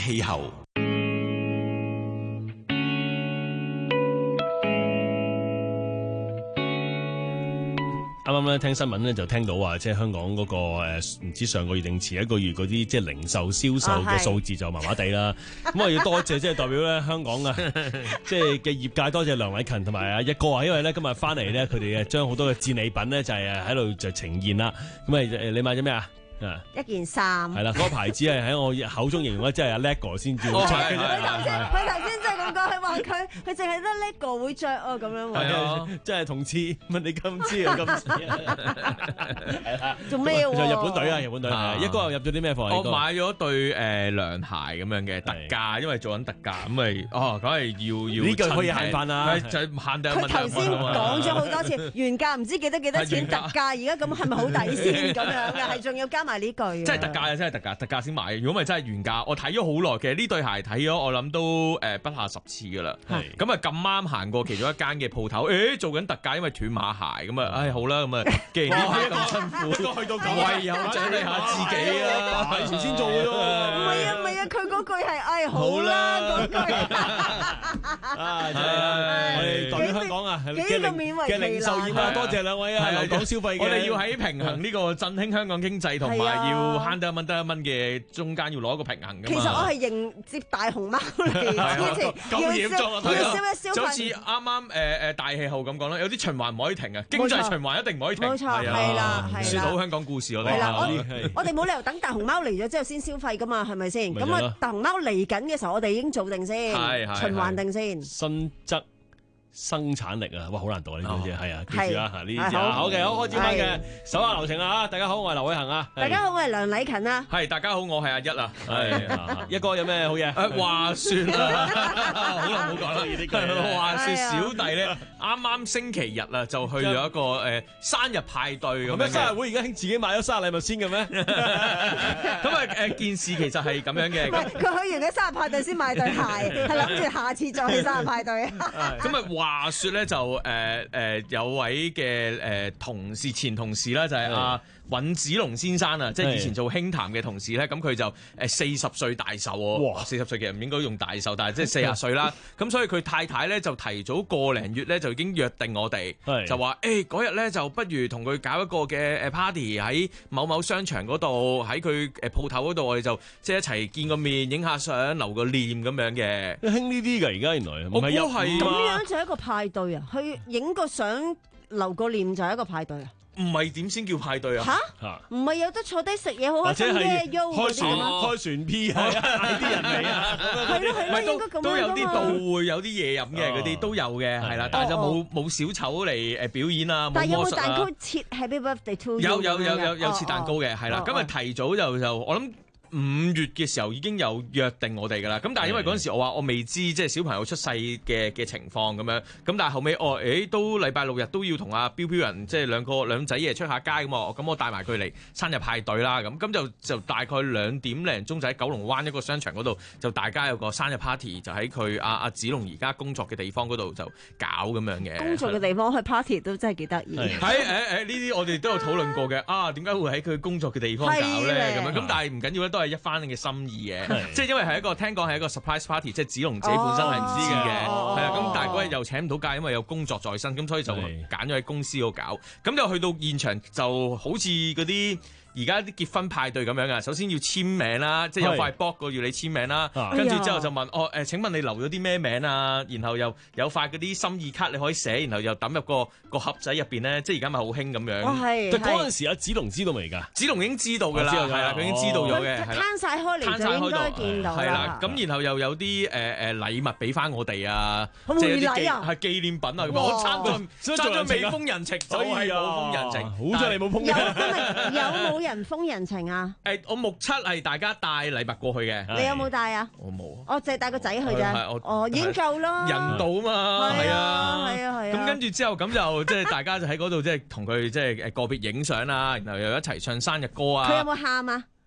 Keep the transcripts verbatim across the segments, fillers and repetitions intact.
氣候。 啱啱咧聽新聞咧就聽到話，即係香港嗰、那個誒唔知上個月定前一個月嗰啲即係零售銷售嘅數字就麻麻地啦。咁我要多謝即係代表咧香港啊，即係嘅業界多謝梁禮勤同埋阿一哥啊，因為咧今日翻嚟咧佢哋誒將好多嘅戰利品咧就係誒喺度就呈現啦。咁啊你買咗咩啊？啊！ 一件衫係啦，嗰、那個牌子係喺我口中形容咧，即係阿 LEGO 先至會着。 佢頭先佢頭先真係咁講，佢話佢佢淨係得 LEGO 會着啊咁樣喎。 係啊，即係同次問你今次啊今次係啦， 做咩喎？ 就日本隊啊，日本隊係一哥又入咗啲咩貨？ 我買咗對誒涼鞋咁樣嘅特價，因為做緊特價，咁咪哦，梗係要要呢句可以慳翻啦， 就慳得一蚊。 佢頭先講咗好多次，原價唔知幾多幾多錢，特價而家咁係咪好抵先咁樣嘅？係仲要加埋呢句。 即係特價啊！真係特價，特價先買。如果唔係真係原價，我睇咗好耐。其實呢對鞋睇咗，我諗都誒不下十次噶啦。咁啊咁啱行過其中一間嘅鋪頭，誒做緊特價，因為斷碼鞋咁啊，唉好啦咁啊，既然呢排咁辛苦， 去到咁， 唯有獎勵下自己啦， 以前先做嘅啫。 唔係啊唔係啊，佢嗰句係唉好啦嗰句。 啊真係，我哋代表香港啊嘅零嘅零售業啊，多謝兩位啊，留港消費嘅。 我哋要喺平衡呢個振興香港經濟同埋要慳得一蚊得一蚊嘅中間要攞一個平衡㗎嘛。 其實我係迎接大熊貓嚟，之前咁嚴重啊！ 要消一消費， 就好似啱啱誒誒大氣候咁講啦，有啲循環唔可以停啊，經濟循環一定唔可以停。 冇錯，係啦，係啦。 説好香港故事我哋。 係啦，我我哋冇理由等大熊貓嚟咗之後先消費㗎嘛，係咪先？咁啊，大熊貓嚟緊嘅時候，我哋已經做定先，循環定先。 新則生產力啊，哇，好難讀啊呢啲嘢，係啊，記住啊，呢啲字啊，好嘅，好開始翻嘅，手下留情啊，大家好，我係劉偉恒啊， 大家好，我係梁禮勤啊， 係大家好，我係阿一啊， 係一哥有咩好嘢？ 誒話説啊，好耐冇講啦，呢啲話説小弟咧，啱啱星期日啊，就去咗一個誒生日派對咁樣。 咩生日會而家興自己買咗生日禮物先嘅咩？ 咁啊誒件事其實係咁樣嘅。 佢去完嘅生日派對先買對鞋，係諗住下次再去生日派對啊。 咁啊話説咧就誒誒、呃呃、有位嘅誒、呃、同事前同事啦，就係阿尹子龍先生啊，即係以前做輕談嘅同事咧，咁佢就誒四十歲大壽喎，哇！四十歲其實唔應該用大壽，但係即係四十歲啦。咁所以佢太太咧就提早個零月咧就已經約定我哋，就話誒嗰日咧就不如同佢搞一個嘅誒 party 喺某某商場嗰度，喺佢誒鋪頭嗰度，我哋就即係一齊見個面，影下相，留個念咁樣嘅。 興呢啲㗎，而家原來我估係咁樣就係一個派對啊！去影個相留個念就係一個派對啊！ 唔係點先叫派對啊？ 吓？唔係有得坐低食嘢好開心嘅， 開船開船 P 啊！嗌啲人嚟啊！ 係咯係咯，應該咁樣都有啲到會有啲嘢飲嘅嗰啲都有嘅，係啦，但係就冇冇小丑嚟誒表演啊， 但係有冇蛋糕啊切 Happy Birthday to you？ 有有有有有切蛋糕嘅，係啦，今日提早就就我諗。五月嘅時候已經有約定我哋㗎啦，咁但係因為嗰陣時我話我未知即係小朋友出世嘅嘅情況咁樣，咁但係後尾哦，誒都禮拜六日都要同阿標標人即係兩個兩仔爺出下街咁啊，咁我帶埋佢嚟生日派對啦，咁咁就就大概兩點零鐘就喺九龍灣一個商場嗰度，就大家有個生日 party 就喺佢阿阿子龍而家工作嘅地方嗰度就搞咁樣嘅。 工作嘅地方去 party 都真係幾得意。 喺誒誒呢啲我哋都有討論過嘅，啊點解會喺佢工作嘅地方搞咧？咁樣咁但係唔緊要咧，都係一番嘅心意嘅，即係因為係一個聽講係一個 surprise party，即係子龍自己本身係唔知嘅，係啊，咁但係嗰日又請唔到假，因為有工作在身，咁所以就揀咗喺公司度搞，咁就去到現場就好似嗰啲而家啲結婚派對咁樣啊，首先要簽名啦，即係有塊 box 個要你簽名啦，跟住之後就問哦誒，請問你留咗啲咩名啊？然後又有塊嗰啲心意卡你可以寫，然後又抌入個個盒仔入邊咧，即係而家咪好興咁樣。 係， 但嗰陣時阿子龍知道未㗎？ 子龍已經知道㗎啦，係啦，佢已經知道咗嘅， 攤晒開嚟就應該見到啦。 係啦，咁然後又有啲誒誒禮物俾翻我哋啊， 即係有啲紀係紀念品啊，咁我爭咗爭咗未封人情，就係冇封人情， 好在你冇封。 有有冇人封人情啊？ 誒，我目測係大家帶禮物過去嘅。 你有冇帶啊？ 我冇。 我淨係帶個仔去啫。哦，已經夠啦。 人道啊嘛，係啊， 係啊，係啊。 咁跟住之後咁就即係大家就喺嗰度即係同佢即係誒個別影相啦，然後又一齊唱生日歌啊。 佢有冇喊啊？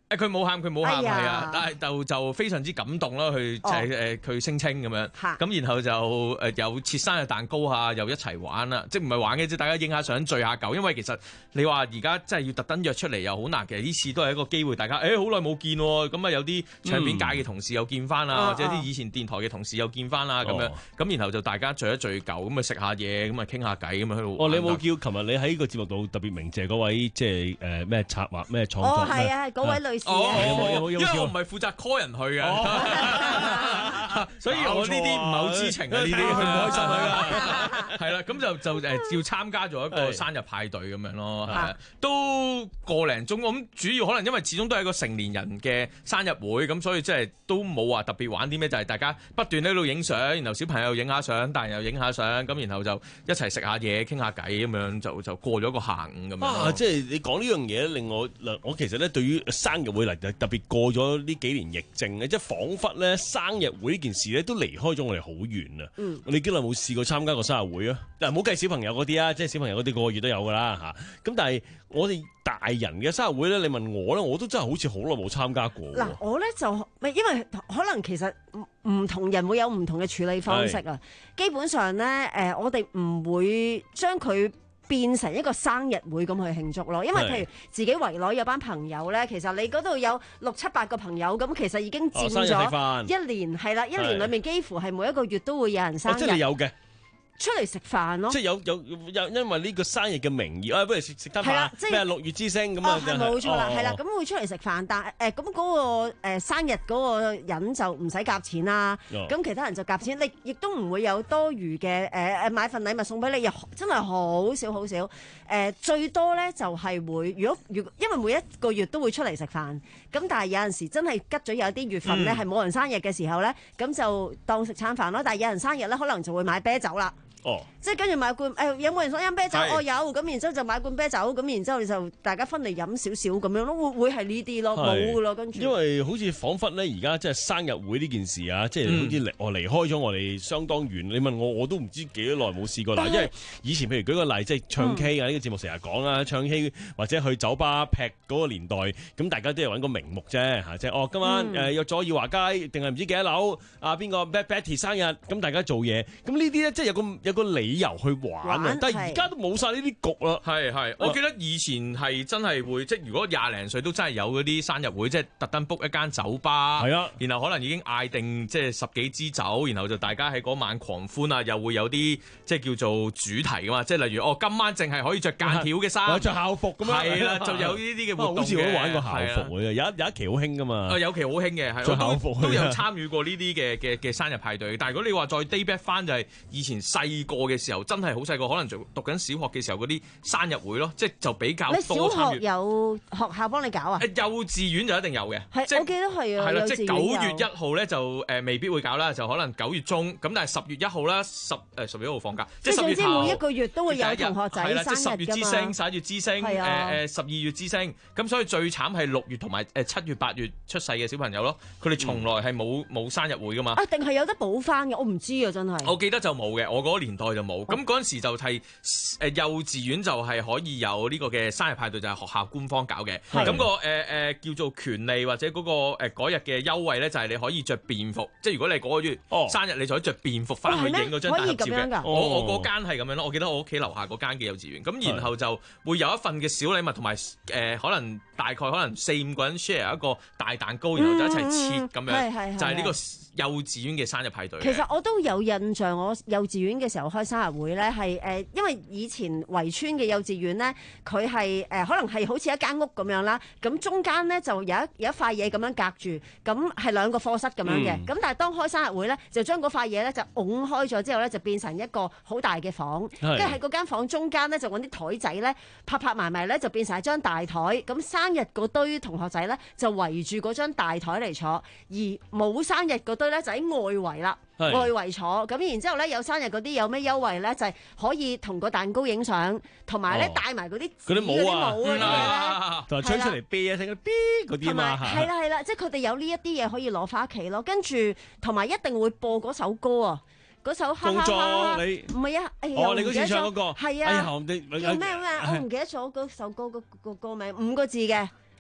誒佢冇喊，佢冇喊係啊，但係就就非常之感動啦，佢就係誒佢聲稱咁樣，咁然後就誒有切生日蛋糕啊，又一齊玩啦，即係唔係玩嘅啫，大家影下相聚下舊，因為其實你話而家真係要特登約出嚟又好難嘅，呢次都係一個機會，大家誒好耐冇見喎，咁啊有啲唱片界嘅同事又見翻啦，或者啲以前電台嘅同事又見翻啦，咁樣，咁然後就大家聚一聚舊，咁啊食下嘢，咁啊傾下偈，咁啊喺度。 哦，你有冇叫？琴日你喺個節目度特別鳴謝嗰位即係誒咩策劃咩創作？ 哦，係啊，係嗰位女士。 哦，因為我唔係負責 call 人去嘅，所以我呢啲唔係好知情啊，呢啲佢唔開心啊，係啦，咁就就誒照參加咗一個生日派對咁樣咯，係都個零鐘，咁主要可能因為始終都係一個成年人嘅生日會，咁所以即係都冇話特別玩啲咩，就係大家不斷喺度影相，然後小朋友影下相，大人又影下相，咁然後就一齊食下嘢，傾下偈咁樣，就就過咗個下午咁樣。 啊，即係你講呢樣嘢令我嗱，我其實咧對於生日會嚟特別過咗呢幾年疫症咧，即係彷彿咧生日會呢件事咧都離開咗我哋好遠啊！嗯，你幾耐冇試過參加過生日會啊？嗱，唔好計小朋友嗰啲啊，即係小朋友嗰啲個個月都有噶啦嚇。咁但係我哋大人嘅生日會咧，你問我咧，我都真係好似好耐冇參加過。嗱， 我咧就因為可能其實唔同人會有唔同嘅處理方式啊。基本上咧，誒，我哋唔會將佢變成一個生日會咁去慶祝咯，因為譬如自己圍內有班朋友咧，其實你嗰度有六七八個朋友，咁其實已經佔咗一年，係啦、哦，一年裏面幾乎係每一個月都會有人生日。 哦、即係你有嘅。 出嚟食飯咯， 即係有有有，因為呢個生日嘅名義，啊，不如食食餐飯，咩六月之星咁啊， 係冇錯啦，係啦，咁會出嚟食飯，但係誒咁嗰個誒生日嗰個人就唔使夾錢啦，咁其他人就夾錢，你亦都唔會有多餘嘅誒誒買份禮物送俾你，又真係好少好少，誒最多咧就係會，如果如果因為每一個月都會出嚟食飯，咁但係有陣時真係吉咗有啲月份咧係冇人生日嘅時候咧，咁就當食餐飯咯，但係有人生日咧可能就會買啤酒啦。哦，即係跟住買罐誒、哎，有冇人想飲啤酒？我、哦、有，咁然之後就買罐啤酒，咁然之後就大家分嚟飲少少咁樣咯，會會係呢啲咯，冇噶咯，跟住。因為好似彷彿咧，而家即係生日會呢件事啊，即係好似離我離開咗我哋相當遠。你問我，我都唔知幾耐冇試過啦。因為以前譬如舉個例，即係唱 K 啊，呢、嗯、個節目成日講啦，唱 K 或者去酒吧劈嗰個年代，咁大家都係揾個名目啫嚇，即係哦今晚誒約咗耀華街定係唔知幾多樓啊邊個 Betty 生日，咁大家做嘢，咁呢啲咧即係有個有個理由去玩啊！但係而家都冇晒呢啲局啦。係係，我記得以前係真係會，即係如果廿零歲都真係有嗰啲生日會，即係特登 book 一間酒吧，係啊，然後可能已經嗌定即係十幾支酒，然後就大家喺嗰晚狂歡啊，又會有啲即係叫做主題噶嘛，即係例如哦今晚淨係可以着間條嘅衫，着校服咁樣，係啦，就有呢啲嘅活動嘅。好似我都玩過校服嘅，有一有一期好興噶嘛。啊，有期好興嘅，係着校服都有參與過呢啲嘅嘅嘅生日派對。但係如果你話再 day back 翻，就係以前細個嘅時候，真係好細個，可能做讀緊小學嘅時候嗰啲生日會咯，即係就比較多參與。你小學有學校幫你搞啊？誒，幼稚園就一定有嘅，係即係我記得係啊。係啦，即係九月一號咧就誒未必會搞啦，就可能九月中咁，但係十月一號啦，十誒十月一號放假，即係十月頭。每一個月都會有同學仔生日㗎嘛。即係十月之星、十一月之星、誒誒十二月之星，咁所以最慘係六月同埋誒七月、八月出世嘅小朋友咯，佢哋從來係冇冇生日會㗎嘛。啊，定係有得補翻嘅？我唔知啊，真係。我記得就冇嘅，我嗰個年代就冇。咁嗰陣時就係誒幼稚園就係可以有呢個嘅生日派對，就係學校官方搞嘅。咁個誒誒叫做權利或者嗰個誒嗰日嘅優惠咧，就係你可以着便服，即係如果你嗰個月生日，你就可以着便服翻去影嗰張大合照嘅。我我嗰間係咁樣咯，我記得我屋企樓下嗰間嘅幼稚園。咁然後就會有一份嘅小禮物，同埋誒可能大概可能四五個人 share 一個大蛋糕，然後就一齊切咁樣，就係呢個幼稚園嘅生日派對。其實我都有印象，我幼稚園嘅時候開生日會咧，係誒，因為以前圍村嘅幼稚園咧，佢係誒可能係好似一間屋咁樣啦，咁中間咧就有一有一塊嘢咁樣隔住，咁係兩個課室咁樣嘅，咁、嗯、但係當開生日會咧，就將嗰塊嘢咧就拱開咗之後咧，就變成一個好大嘅房，跟住喺嗰間房間中間咧就揾啲台仔咧拍拍埋埋咧，就變成一張大台，咁生日嗰堆同學仔咧就圍住嗰張大台嚟坐，而冇生日嗰堆咧就喺外圍啦。外圍坐，咁然之後咧有生日嗰啲有咩優惠咧？就係、是、可以同個蛋糕影相，同埋咧戴埋嗰啲嗰啲帽啊，嗰啲嘢咧，同埋吹出嚟啤啊，聽嗰啲嗰啲嘛，係啦係啦，即係佢哋有呢一啲嘢可以攞翻屋企咯。跟住同埋一定會播嗰首歌啊，嗰首哈哈哈哈，你唔係啊？哦，你嗰次唱嗰個係啊，叫咩咩？我唔記得咗嗰首歌個個歌名，五個字嘅。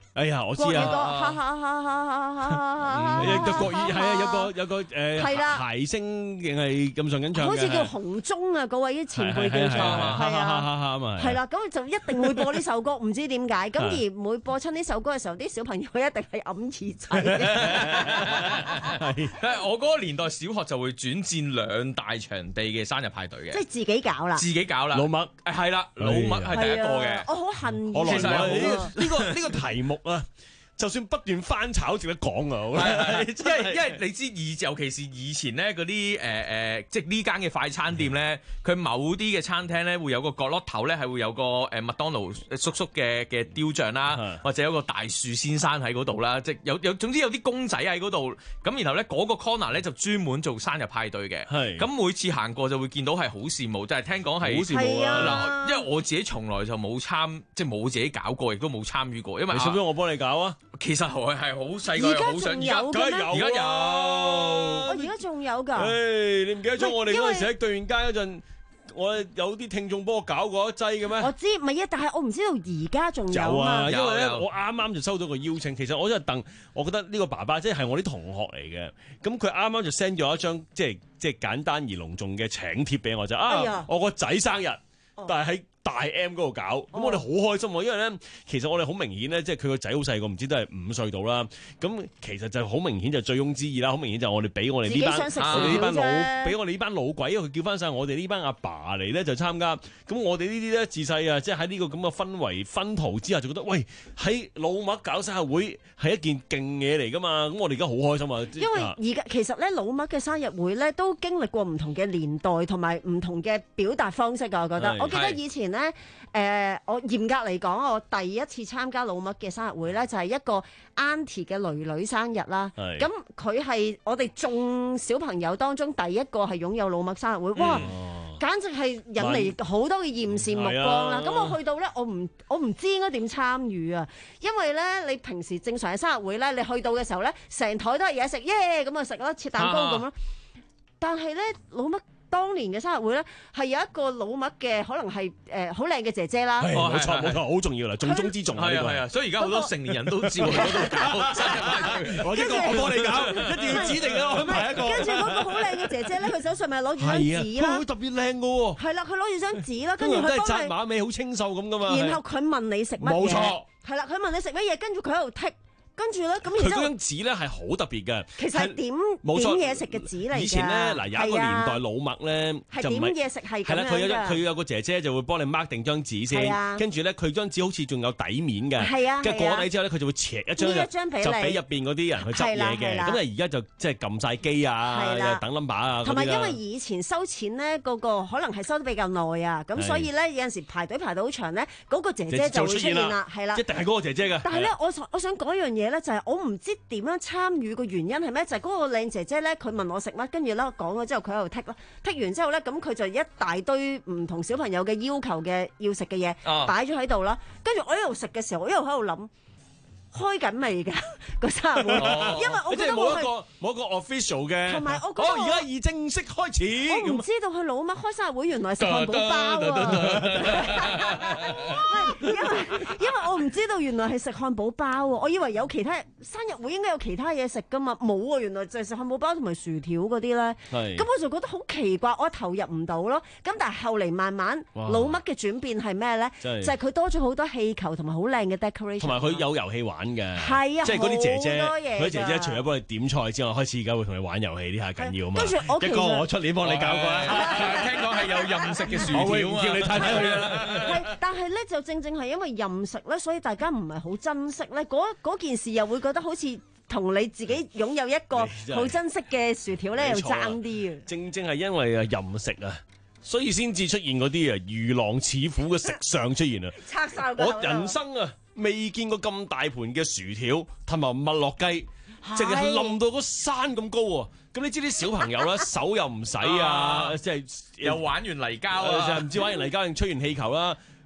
哎呀，我知國語歌， 啊， 哈哈哈哈哈哈！ 有個國語係啊，有個有個誒係啦諧星定係咁上緊唱嘅， 好似叫紅鐘啊，嗰位前輩叫做係啊，係啦，咁就一定會播呢首歌，唔知點解。咁而每播出呢首歌嘅時候，啲小朋友一定係揞耳仔。 係，我嗰個年代小學就會轉戰兩大場地嘅生日派對嘅， 即係自己搞啦， 自己搞啦， 老麥係啦，老麥係第一個嘅。 我好恨我來其實呢個呢個呢個題目啊，就算不斷翻炒，值得講啊！ 因為因為你知以尤其是以前咧嗰啲誒誒，即係呢間嘅快餐店咧，佢某啲嘅餐廳咧會有個角落頭咧係會有個誒麥當勞叔叔嘅嘅雕像啦，或者有個大樹先生喺嗰度啦，即係有有總之有啲公仔喺嗰度，咁然後咧嗰個 corner 咧就專門做生日派對嘅，咁每次行過就會見到係好羨慕，就係聽講係好羨慕啊！ 嗱，因為我自己從來就冇參，即係冇自己搞過，亦都冇參與過，因為你想唔想我幫你搞啊？ 其實我係好細個，好想而家而家而家有， 我而家仲有㗎。 誒，你唔記得咗我哋嗰陣時喺對面街嗰陣，我有啲聽眾幫我搞過一劑嘅咩？ 我知，唔係啊，但係我唔知道而家仲有啊，因為咧有我啱啱就收到個邀請，其實我真係戥，我覺得呢個爸爸即係我啲同學嚟嘅，咁佢啱啱就 send 咗一張即係即係簡單而隆重嘅請帖俾我就啊， 哎呀我個仔生日，但係喺大 M 嗰度搞，咁、哦、我哋好開心喎，因為咧，其實我哋好明顯咧，即係佢個仔好細個，唔知都係五歲到啦。咁其實就好明顯就醉翁之意啦，好明顯就我哋俾我哋呢班我哋呢班老俾我哋呢班老鬼，佢叫翻晒我哋呢班阿爸嚟咧就參加。咁我哋呢啲咧自細啊，即係喺呢個咁嘅氛圍薰陶之下，就覺得喂喺老麥搞生日會係一件勁嘢嚟噶嘛。咁我哋而家好開心啊！ 因為而家其實咧老麥嘅生日會咧都經歷過唔同嘅年代同埋唔同嘅表達方式㗎。我覺得，我記得以前咧，誒、呃，我嚴格嚟講，我第一次參加老麥嘅生日會咧，就係、是、一個 Auntie 嘅囡囡生日啦。咁佢係我哋眾小朋友當中第一個係擁有老麥生日會，哇！嗯、簡直係引嚟好多嘅艷羨目光啦。咁、啊、我去到咧，我唔我唔知應該點參與啊，因為咧你平時正常嘅生日會咧，你去到嘅時候咧，成台都係嘢食，耶咁啊食啦，切蛋糕咁咯。但係咧老麥當年嘅生日會咧，係有一個老麥嘅，可能係誒好靚嘅姐姐啦。 冇錯冇錯，好重要啦，重中之重啊！ 係啊係啊，所以而家好多成年人都知道喺嗰度搞生日派對。 我一個我幫你搞，一定要指定啊！我排一個。 跟住嗰個好靚嘅姐姐咧，佢手上咪攞住張紙啦。 佢會特別靚嘅喎。 係啦，佢攞住張紙啦，跟住佢都係紮馬尾，好清秀咁噶嘛。 然後佢問你食乜嘢？ 冇錯。 係啦，佢問你食乜嘢，跟住佢喺度剔。跟住咧，咁佢嗰張紙咧係好特別嘅， 其實係點點嘢食嘅紙嚟㗎。 以前咧嗱有一個年代老麥咧就唔係點嘢食係咁樣㗎。 係啦，佢有佢有個姐姐就會幫你 mark 定張紙先，跟住咧佢張紙好似仲有底面嘅， 係啊， 跟住過底之後咧佢就會斜一張， 一張俾你， 就俾入邊嗰啲人去執嘢嘅。咁啊而家就即係撳晒機啊，等 number 啊， 同埋因為以前收錢咧嗰個可能係收得比較耐啊，咁所以咧有陣時排隊排到好長咧，嗰個姐姐就會出現啦，係啦， 一定係嗰個姐姐㗎。 但係咧，我我想講一樣嘢咧，就係我唔知點樣參與嘅原因係咩？就係、是、嗰個靚姐姐咧，佢問我食乜，跟住咧講咗之後，佢喺度剔啦，剔完之後咧，咁佢就一大堆唔同小朋友嘅要求嘅要食嘅嘢擺咗喺度啦。跟住我一路食嘅時候，我一路喺度諗。開緊未㗎個生日會，因為我覺得冇一個冇一個 official 嘅， 同埋我覺得我而家已正式開始。 我唔知道佢老麥開生日會原來食漢堡包啊！因為因為我唔知道原來係食漢堡包喎，我以為有其他生日會應該有其他嘢食㗎嘛，冇啊！原來就係食漢堡包同埋薯條嗰啲咧。咁我就覺得好奇怪，我投入唔到咯。咁但係後嚟慢慢老麥嘅轉變係咩咧？就係佢多咗好多氣球同埋好靚嘅 decoration，同埋佢有遊戲玩。嘅，係啊，即係嗰啲姐姐，嗰啲姐姐除咗幫你點菜之外，開始而家會同你玩遊戲，呢下緊要啊嘛。跟住我一個我出年幫你搞過啦， 聽講係有任食嘅薯條， 我會唔叫你太太去啦。 係，但係咧就正正係因為任食咧，所以大家唔係好珍惜咧。嗰嗰件事又會覺得好似同你自己擁有一個好珍惜嘅薯條咧，又爭啲啊。 正正係因為啊任食啊，所以先至出現嗰啲啊如狼似虎嘅食相出現啊。 拆晒我人生啊！未見過咁大盤嘅薯條同埋麥樂雞，淨係冧到個山咁高喎！咁你知啲小朋友咧手又唔使啊，即係又玩完泥膠啊， 就唔知玩完泥膠定吹完氣球啦。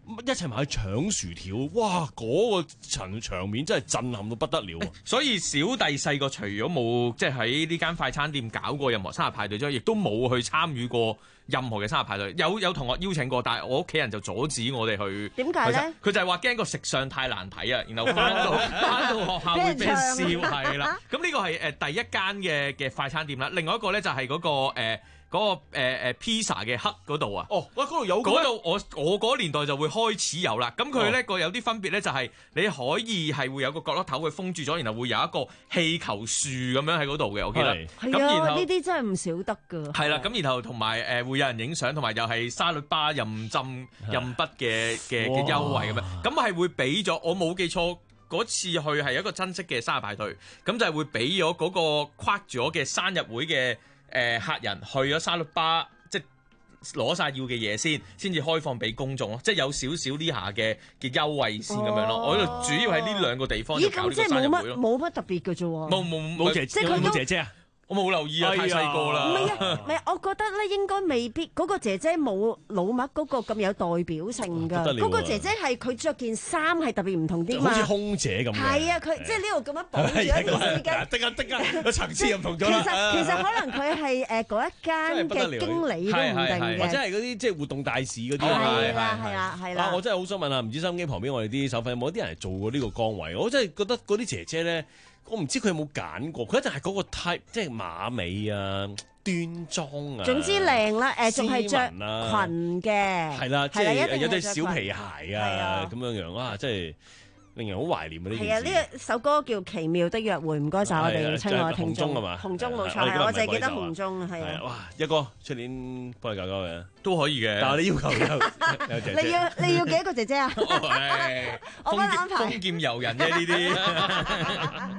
一齊埋去搶薯條，哇！嗰、個場場面真係震撼到不得了啊！ 所以小弟細個除咗冇即係喺呢間快餐店搞過任何生日派對之外，亦都冇去參與過任何嘅生日派對。有有同學邀請過，但係我屋企人就阻止我哋去。 點解咧？ 佢就係話驚個食相太難睇啊，然後翻到翻到學校會俾人笑，係啦。咁呢個係誒第一間嘅嘅快餐店啦，另外一個咧就係嗰、個誒。呃嗰、那個誒誒披薩嘅黑嗰度啊， 哦，喂，嗰度有嗰度我我嗰年代就會開始有啦。咁佢咧個有啲分別咧，就係你可以係會有個角落頭去封住咗，然後會有一個氣球樹咁樣喺嗰度嘅，我記得。 係啊，呢啲真係唔少得㗎。係啦，咁然後同埋誒會有人影相，同埋又係沙律吧任浸任筆嘅嘅嘅優惠咁樣。咁係會俾咗，我冇記錯嗰次去係一個親戚嘅生日派對，咁就係會俾咗嗰個跨咗嘅生日會嘅。誒、呃、客人去咗沙律吧，即係攞晒要嘅嘢先，先至開放俾公眾咯，即係有少少呢下嘅嘅優惠先咁樣咯。哦、我呢度主要喺呢兩個地方就搞呢個生日會咯。 冇乜特別嘅啫喎。 冇冇冇姐姐， 即係冇姐姐啊！我冇留意啊，太細個啦。 唔係啊，唔係，我覺得咧應該未必嗰、嗰個姐姐冇老麥嗰個咁有代表性㗎。嗰、啊、個姐姐係佢着件衫係特別唔同啲嘛。 好似空姐咁。 係啊，佢即係呢度咁樣綁住一條絲巾。 即刻即刻個層次又唔同咗啦。 其實其實可能佢係誒嗰一間嘅經理都唔定嘅， 或者係嗰啲即係活動大使嗰啲。 係啦係啦係啦。 我真係好想問下，唔知收音機旁邊我哋啲手粉有冇啲人係做過呢個崗位？我真係覺得嗰啲姐姐咧。我唔知佢有冇揀過，佢一定係嗰個 type，即係馬尾啊、端莊啊。總之靚啦，誒仲係着裙嘅，係啦，即係有對小皮鞋啊咁樣樣，哇！真係令人好懷念啊！呢件事。係啊，呢個首歌叫《奇妙的約會》，唔該晒我哋親愛嘅聽眾。紅中係嘛？紅中冇錯，我就係記得紅中係啊。哇！一哥出年幫你搞搞嘅都可以嘅，但係你要求有有姐姐。你要你要幾多個姐姐啊？我幫你安排。豐儉由人啫呢啲。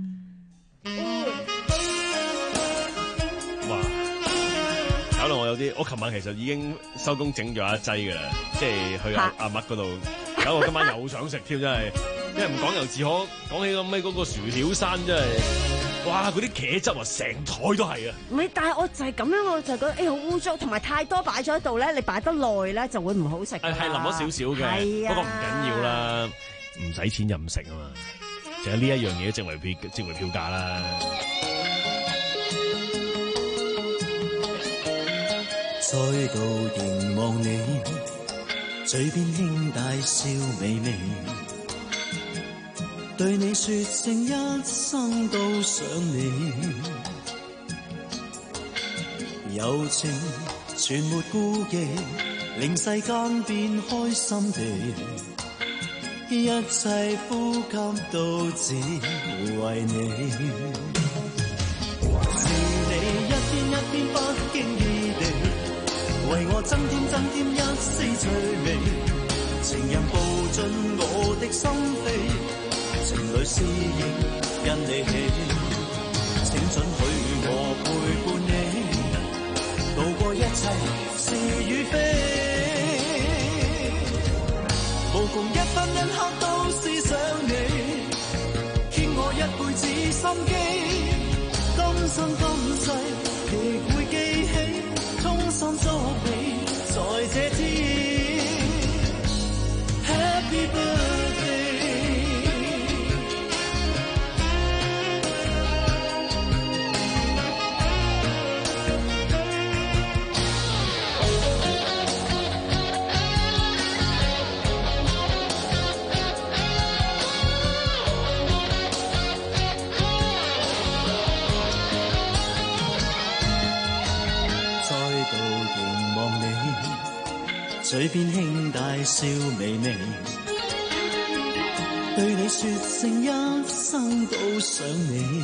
哇！搞到我有啲，我琴晚其實已經收工整咗一劑㗎啦，即係去阿阿麥嗰度，搞到今晚又想食添，真係，因為唔講猶自可，講起咁咩嗰個薯條山真係，哇！嗰啲茄汁啊，成台都係啊！唔係，但係我就係咁樣，我就覺得誒好污糟，同埋太多擺咗喺度咧，你擺得耐咧就會唔好食。係淋咗少少嘅，不過唔緊要啦，唔使錢任食啊嘛。就係呢一樣嘢，值為票，值為票價啦。再度凝望你，嘴邊輕帶笑微微，對你說聲一生都想你，柔情全沒顧忌，令世間變開心地。一切呼吸都只為你，是你一天一天不經意地為我增添增添一絲趣味，情人步進我的心扉，情侶思憶因你起，請准許我陪伴你，渡過一切是與非。無窮一分一刻都思想你，欠我一輩子心機，今生今世亦會記起，衷心祝你在這天 Happy birthday。嘴邊輕帶笑微微，對你說聲一生都想你，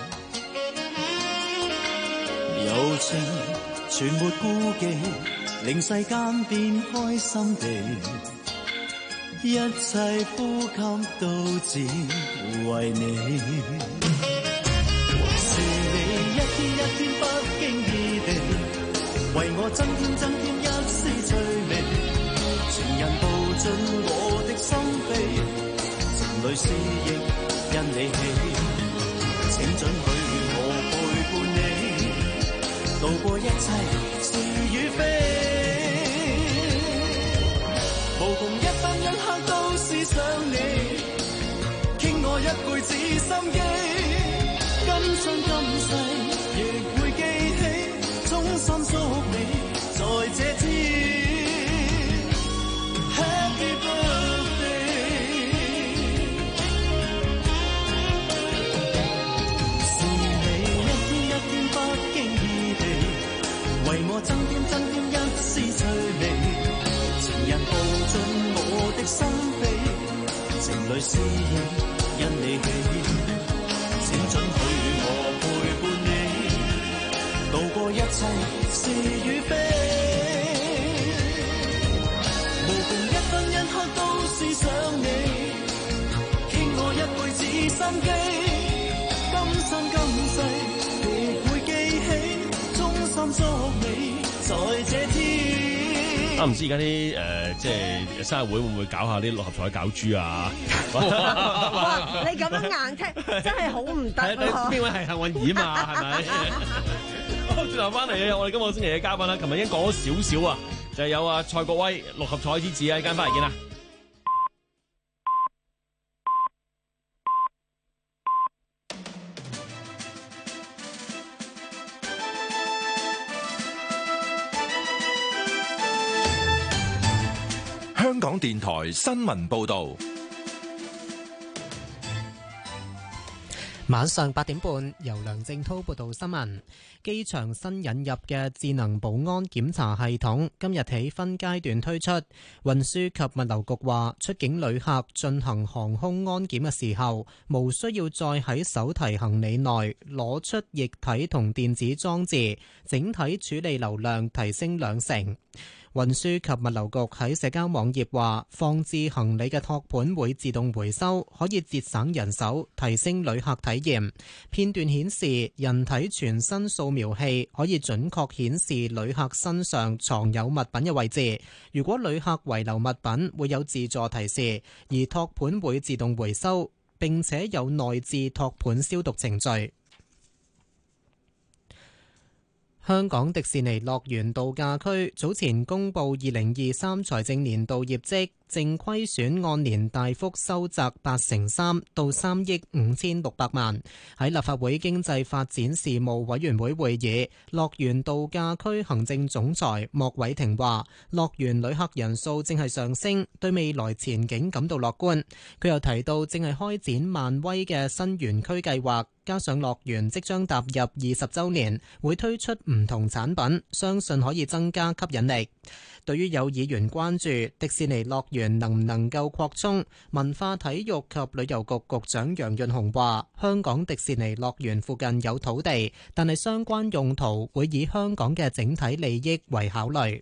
柔情全沒顧忌，令世間變開心地，一切呼吸都只為你，是你一天一天不經意地為我增添增添一絲趣味，情人步進我的心扉，情侶思憶因你起，請准許我陪伴你，渡過一切是與非，無窮分一刻都思想你，傾我一輩子心機，今生今世亦會記起，衷心祝你在這天 Happy birthday。 是你一天一天不經意地為我增添增添一絲趣味，情人步進我的心扉，情侶思憶因你起，請准許我陪伴你，渡過一切是與非，無窮一分一刻都思想你，傾我一輩子心機，今生今世亦會記起，衷心祝你在這天。 啊，唔知而家啲誒，即係生日會會唔會搞下啲六合彩攪珠啊？ 哇！你咁樣硬踢，真係好唔得喎！ 邊位係幸運兒嘛？係咪？好，轉頭翻嚟嘅，我哋今個星期嘅嘉賓啦，琴日已經講咗少少啊，就係有啊蔡國威六合彩之子啊，一間翻嚟見啦。 香港電台新聞報道， 晚上八點半，由梁正滔報道新聞。機場新引入嘅智能保安檢查系統今日起分階段推出。運輸及物流局話，出境旅客進行航空安檢嘅時候，無需要再喺手提行李內攞出液體同電子裝置，整體處理流量提升兩成。運輸及物流局喺社交網頁話，放置行李嘅托盤會自動回收，可以節省人手，提升旅客體驗。片段顯示，人體全身掃描器可以準確顯示旅客身上藏有物品嘅位置。如果旅客遺留物品，會有自助提示，而托盤會自動回收，並且有內置托盤消毒程序。香港迪士尼樂園度假區早前公布二零二三財政年度業績，淨虧損按年大幅收窄八成三，到三億五千六百萬。喺立法會經濟發展事務委員會會議，樂園度假區行政總裁莫偉霆話，樂園旅客人數正係上升，對未來前景感到樂觀。佢又提到，正係開展漫威嘅新園區計劃，加上樂園即將踏入二十週年，會推出唔同產品，相信可以增加吸引力。對於有議員關注迪士尼樂園能唔能夠擴充，文化體育及旅遊局局長楊潤雄話，香港迪士尼樂園附近有土地，但係相關用途會以香港嘅整體利益為考慮。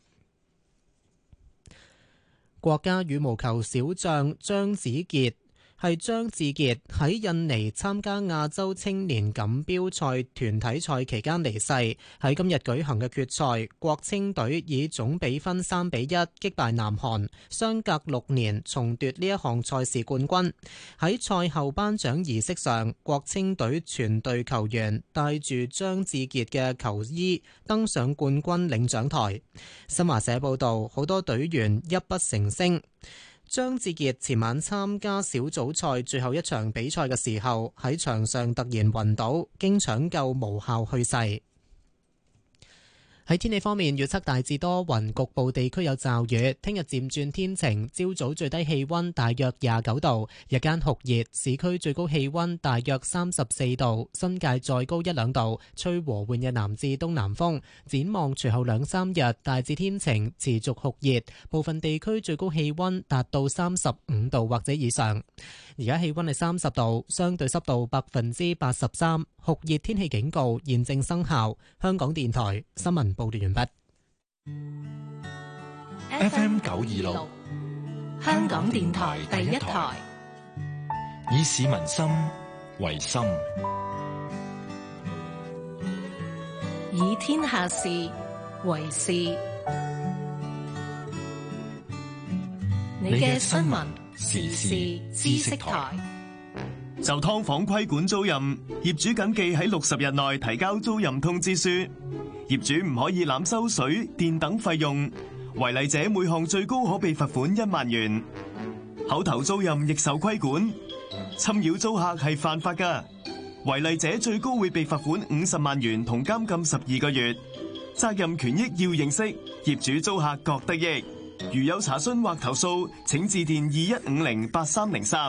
國家羽毛球小將張子傑係張志傑喺印尼參加亞洲青年錦標賽團體賽期間離世，喺今日舉行嘅決賽，國青隊以總比分三比一擊敗南韓，相隔六年重奪呢一項賽事冠軍。喺賽後頒獎儀式上，國青隊全隊球員帶住張志傑嘅球衣登上冠軍領獎台。新華社報道，好多隊員泣不成聲。張志傑前晚參加小組賽最後一場比賽嘅時候，喺場上突然暈倒，經搶救無效去世。喺天氣方面，預測大致多雲，局部地區有驟雨。聽日漸轉天晴，朝早最低氣溫大約廿九度，日間酷熱，市區最高氣溫大約三十四度，新界再高一兩度，吹和緩嘅南至東南風。展望隨後兩三日，大致天晴，持續酷熱，部分地區最高氣溫達到三十五度或者以上。而家氣溫係三十度，相對濕度百分之八十三，酷熱天氣警告現正生效。香港電台新聞報道完畢。 F M 九二六， 香港電台第一台， 以市民心為心， 以天下事為事。你嘅新聞時事知識台。 就劏房規管租賃，業主謹記喺六十日內提交租賃通知書。業主唔可以濫收水電等費用， 違例者每項最高可被罰款一萬元。口頭租賃亦受規管，侵擾租客係犯法㗎。違例者最高會被罰款五十萬元同監禁十二個月。責任權益要認識，業主租客各得益。如有查詢或投訴，請致電二一五零八三零三。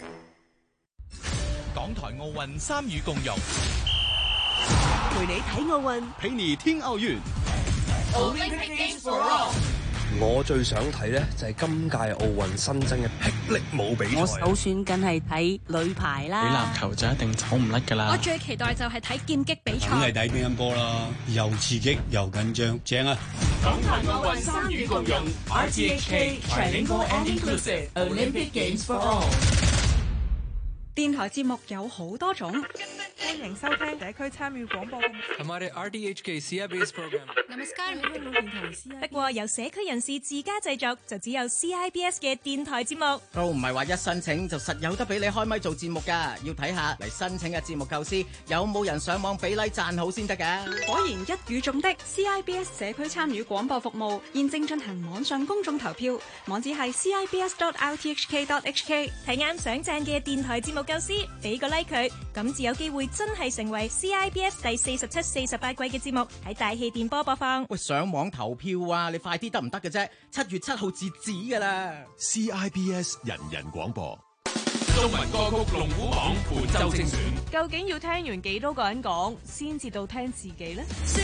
港台奧運參與共融， 陪你睇奧運， 陪你聽奧運。 Olympic Games for All。 我最想睇咧就係今屆奧運新增嘅霹靂舞比賽。 我首選梗係睇女排啦。 比籃球就一定走唔甩㗎啦。 我最期待就係睇劍擊比賽。 梗係睇乒乓波啦，又刺激又緊張，正啊！ 港台奧運參與共融 ，R T H K Trilingual and Inclusive Olympic Games for All。 電台節目有好多種， 歡迎收聽社區參與廣播。 係我哋 R T H K C I B S program。 Namaskar，香港電台 C I B S。不過由社區人士自家製作，就只有 C I B S 嘅電台節目。 都唔係話一申請就實有得俾你開咪做節目㗎，要睇下嚟申請嘅節目構思有冇人上網俾 like 讚好先得㗎。 果然一語中的 C I B S 社區參與廣播服務現正進行網上公眾投票，網址係 c i b s dot r t h k dot h k。睇啱想讚嘅電台節目構思，俾個 like 佢，咁就有機會真係成為 C I B S 第四十七、四十八季嘅節目喺大氣電波播放。 喂，上網投票啊，你快啲得唔得嘅啫？七月七號截止㗎啦。 C I B S 人人廣播， 中文歌曲龍虎榜本周精選。 究竟要聽完幾多個人講，先至到聽自己呢？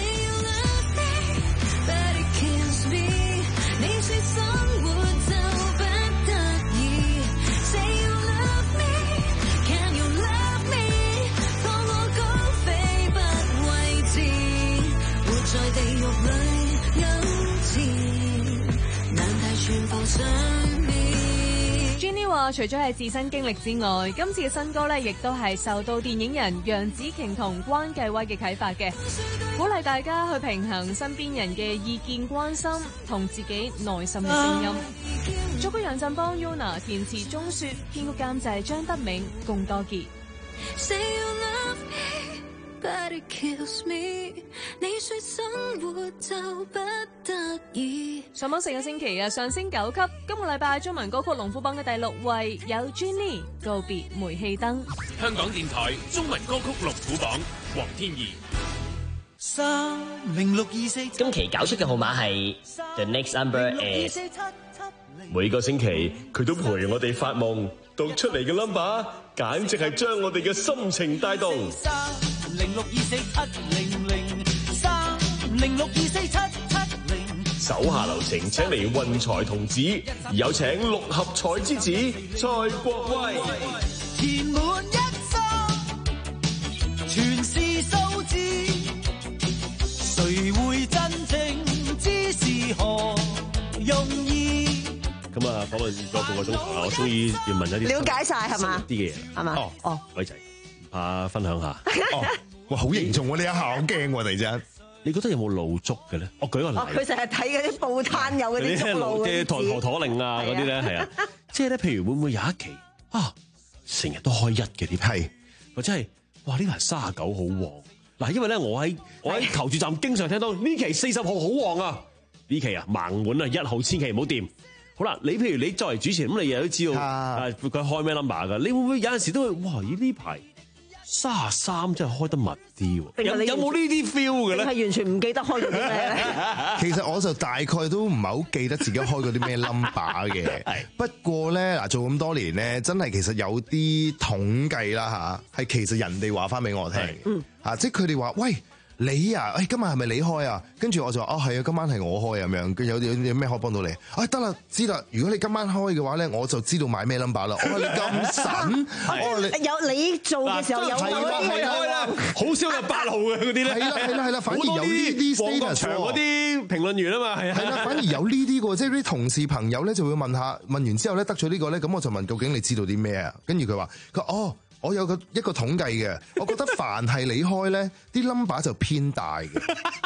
在地獄裏有錢，難題全部上面。 Jenny 話：除咗係自身經歷之外，今次嘅新歌咧，亦都係受到電影人楊紫瓊同關繼威嘅啟發嘅，鼓勵大家去平衡身邊人嘅意見關心同自己內心嘅聲音。作曲楊振邦 Yuna， 填詞鐘雪，編曲監製張德銘、龔多傑。 But it kills me， 你說生活就不得已。 上榜四個星期啊，上升九級。今個禮拜中文歌曲龍虎榜嘅第六位有 Jenny 告別煤氣燈。 香港電台中文歌曲龍虎榜，黃天怡。 三零六二四。 今期搞出嘅號碼係 The next number is。每個星期佢都陪我哋發夢，讀出嚟嘅 number 簡直係將我哋嘅心情帶動。 零六二四七零零三零六二四七七零。 手下留情，請嚟運財童子，有請六合彩之子蔡國威。 填滿一生，全是數字，誰會真正知是何用意？ 咁啊，訪問咗半個鐘頭啦，我終於要問一啲了解晒係嘛啲嘅嘢係嘛？ 哦哦，偉仔啊，分享下。 哦，哇，好凝重喎！呢一下我驚喎，突然之間。 你覺得有冇露足嘅咧？我舉個例。 哦，佢成日睇嗰啲報攤有嗰啲足露嘅陀陀陀令啊，嗰啲咧係啊，即係咧，譬如會唔會有一期啊，成日都開一嘅啲係，或者係哇呢排三十九好旺嗱，因為咧我喺我喺投注站經常聽到呢期四十號好旺啊，呢期啊盲滿啊，一號千祈唔好掂。好啦，你譬如你作為主持人咁，你又都知道啊佢開咩 number 噶，你會唔會有陣時都會哇咦呢排？三十三真係開得密啲喎，有有冇呢啲 feel 嘅咧？ 係完全唔記得開嗰啲咩？ 其實我就大概都唔係好記得自己開嗰啲咩 number 嘅。係不過咧嗱，做咁多年咧，真係其實有啲統計啦嚇，係其實人哋話翻俾我聽，嗯啊，即係佢哋話喂。你啊，誒今日係咪你開啊？跟住我就話哦係啊，今晚係我開咁樣。有有有咩可以幫到你？哎得啦，知啦。如果你今晚開嘅話咧，我就知道買咩 number 啦。我話你咁神，我話你有你做嘅時候有係啦係啦，好少有八號嘅嗰啲咧。 係啦係啦係啦，反而有呢啲 status 嗰啲評論員啊嘛，係啊。 係啦，反而有呢啲嘅，即係啲同事朋友咧就會問下，問完之後咧得咗呢個咧，咁我就問究竟你知道啲咩啊？跟住佢話佢哦。我有個一個統計嘅，我覺得凡係你開咧，啲 number 就偏大嘅。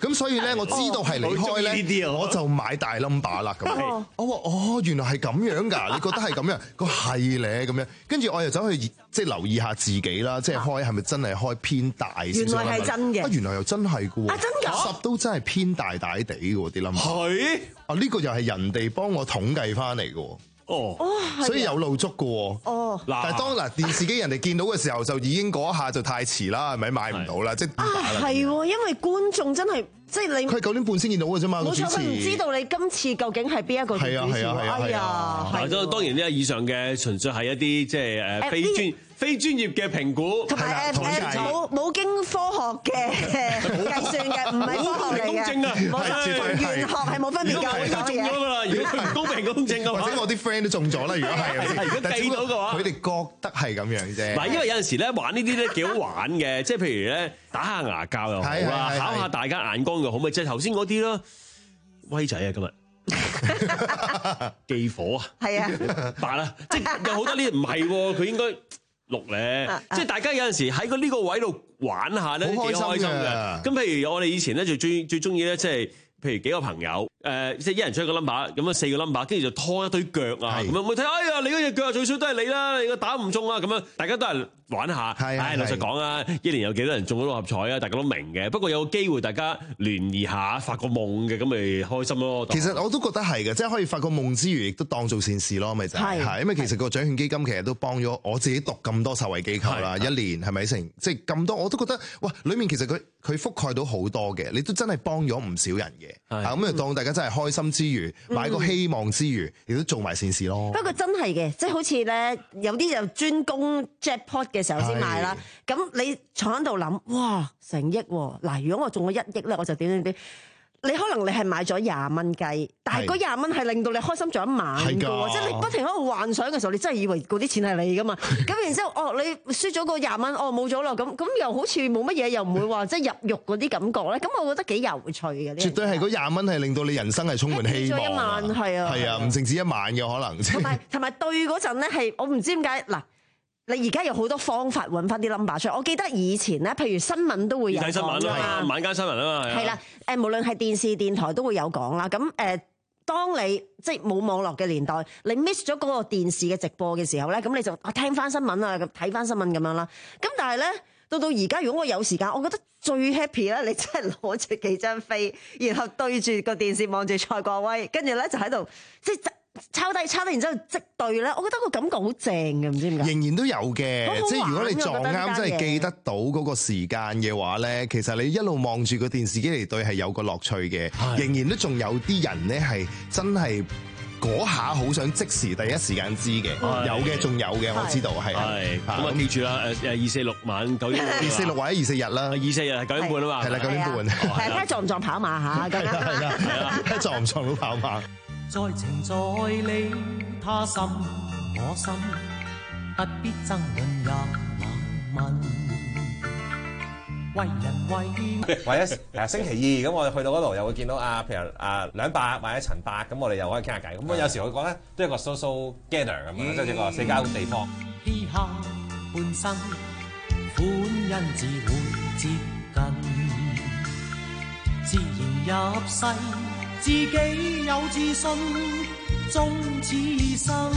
咁所以咧，我知道係離開咧，我就買大 number 啦。咁我話哦，原來係咁樣㗎，你覺得係咁樣？佢係咧咁樣，跟住我又走去即係留意下自己啦，即係開係咪真係開偏大少少？原來係真嘅，啊原來又真係㗎喎，啊真㗎，十都真係偏大大地嘅喎啲 number。係啊，呢個又係人哋幫我統計翻嚟嘅喎。哦，所以有路捉嘅喎。哦，但係當嗱電視機人哋見到嘅時候，就已經嗰一下就太遲啦，係咪買唔到啦？即係啊，係喎，因為觀眾真係即係你， 佢係九點半先見到嘅啫嘛。 冇錯，佢唔知道你今次究竟係邊一個主持。係啊係啊係啊係啊！ 嗱，當當然呢，以上嘅純粹係一啲即係誒非專非專業嘅評估， 同埋誒誒冇冇經科學嘅計算嘅，唔係科學嚟嘅。公正啊，冇錯，同玄學係冇分別㗎。 我都中咗㗎啦，如果佢唔公平公正嘅話， 或者我啲 friend 都中咗啦。如果係， 如果計到嘅話， 佢哋覺得係咁樣啫。 嗱，因為有陣時咧玩呢啲咧幾好玩嘅，即係譬如咧打下牙教又好啦，考下大家眼光又好，咪即係頭先嗰啲咯。威仔啊，今日忌火啊，係啊，白啦，即係有好多呢啲唔係喎，佢應該。六咧，即係大家有陣時喺個呢個位度玩下咧，都幾開心嘅。咁譬如我哋以前咧就最最中意咧，即係譬如幾個朋友，誒即係一人出一個 number，咁啊四個 number，跟住就拖一堆腳啊，咁樣我睇，哎呀你嗰隻腳最少都係你啦，你個打唔中啊，咁樣大家都係玩下。係，老實講啊，一年有幾多人中咗六合彩啊？大家都明嘅。不過有個機會，大家聯誼下，發個夢嘅，咁咪開心咯。 其實我都覺得係嘅，即係可以發個夢之餘，亦都當做善事咯，咪就係。係，因為其實個獎券基金其實都幫咗我自己讀咁多受惠機構啦，一年係咪成即係咁多？我都覺得哇，裡面其實佢佢覆蓋到好多嘅，你都真係幫咗唔少人嘅。啊，咁就當大家真係開心之餘，買個希望之餘，亦都做埋善事咯。 不過真係嘅，即係好似咧，有啲就專攻 jackpot 嘅時候先買啦。咁你坐喺度諗，哇，成億喎！嗱，如果我中咗一億咧，我就點點點。你可能你係買咗廿蚊雞，但係嗰廿蚊係令到你開心咗一晚嘅喎，即係你不停喺度幻想嘅時候，你真係以為嗰啲錢係你噶嘛？咁然之後，哦，你輸咗個廿蚊，哦冇咗啦，咁咁又好似冇乜嘢，又唔會話即係入獄嗰啲感覺咧。咁我覺得幾有趣嘅。 絕對係嗰廿蚊係令到你人生係充滿希望。 咗一晚係啊， 係啊，唔淨止一晚嘅可能。 同埋同埋對嗰陣咧係，我唔知點解嗱。你而家有好多方法揾翻啲 number 出嚟，我記得以前咧，譬如新聞都會有講㗎嘛， 晚間新聞啊嘛， 係啦，誒無論係電視電台都會有講啦。咁誒，當你即係冇網絡嘅年代，你 miss 咗嗰個電視嘅直播嘅時候咧，咁你就啊聽翻新聞啊，咁睇翻新聞咁樣啦。咁但係咧，到到而家如果我有時間，我覺得最 happy 咧，你真係攞住幾張飛，然後對住個電視望住蔡國威，跟住咧就喺度即係。抄低抄低，然之後即對咧，我覺得個感覺好正嘅，唔知點解。 仍然都有嘅，即係如果你撞啱，真係記得到嗰個時間嘅話咧，其實你一路望住個電視機嚟對係有個樂趣嘅。仍然都仲有啲人咧係真係嗰下好想即時第一時間知嘅，有嘅仲有嘅，我知道係。係咁啊，記住啦，誒誒二四六晚九點， 二四六或者二四日啦， 二四日係九點半啊嘛， 係啦九點半。 係睇撞唔撞跑馬嚇，咁樣係啦係啦，睇撞唔撞到跑馬。 在情在理，他心我心，不必爭論也冷問。為人為或者誒星期二咁，我哋去到嗰度又會見到啊，譬如啊兩伯或者陳伯，咁我哋又可以傾下偈。咁有時我覺得都係一個 social gather 咁樣，即係一個社交地方。 嘻哈半生，歡欣自會接近，自然入世。自己有自信，終此生，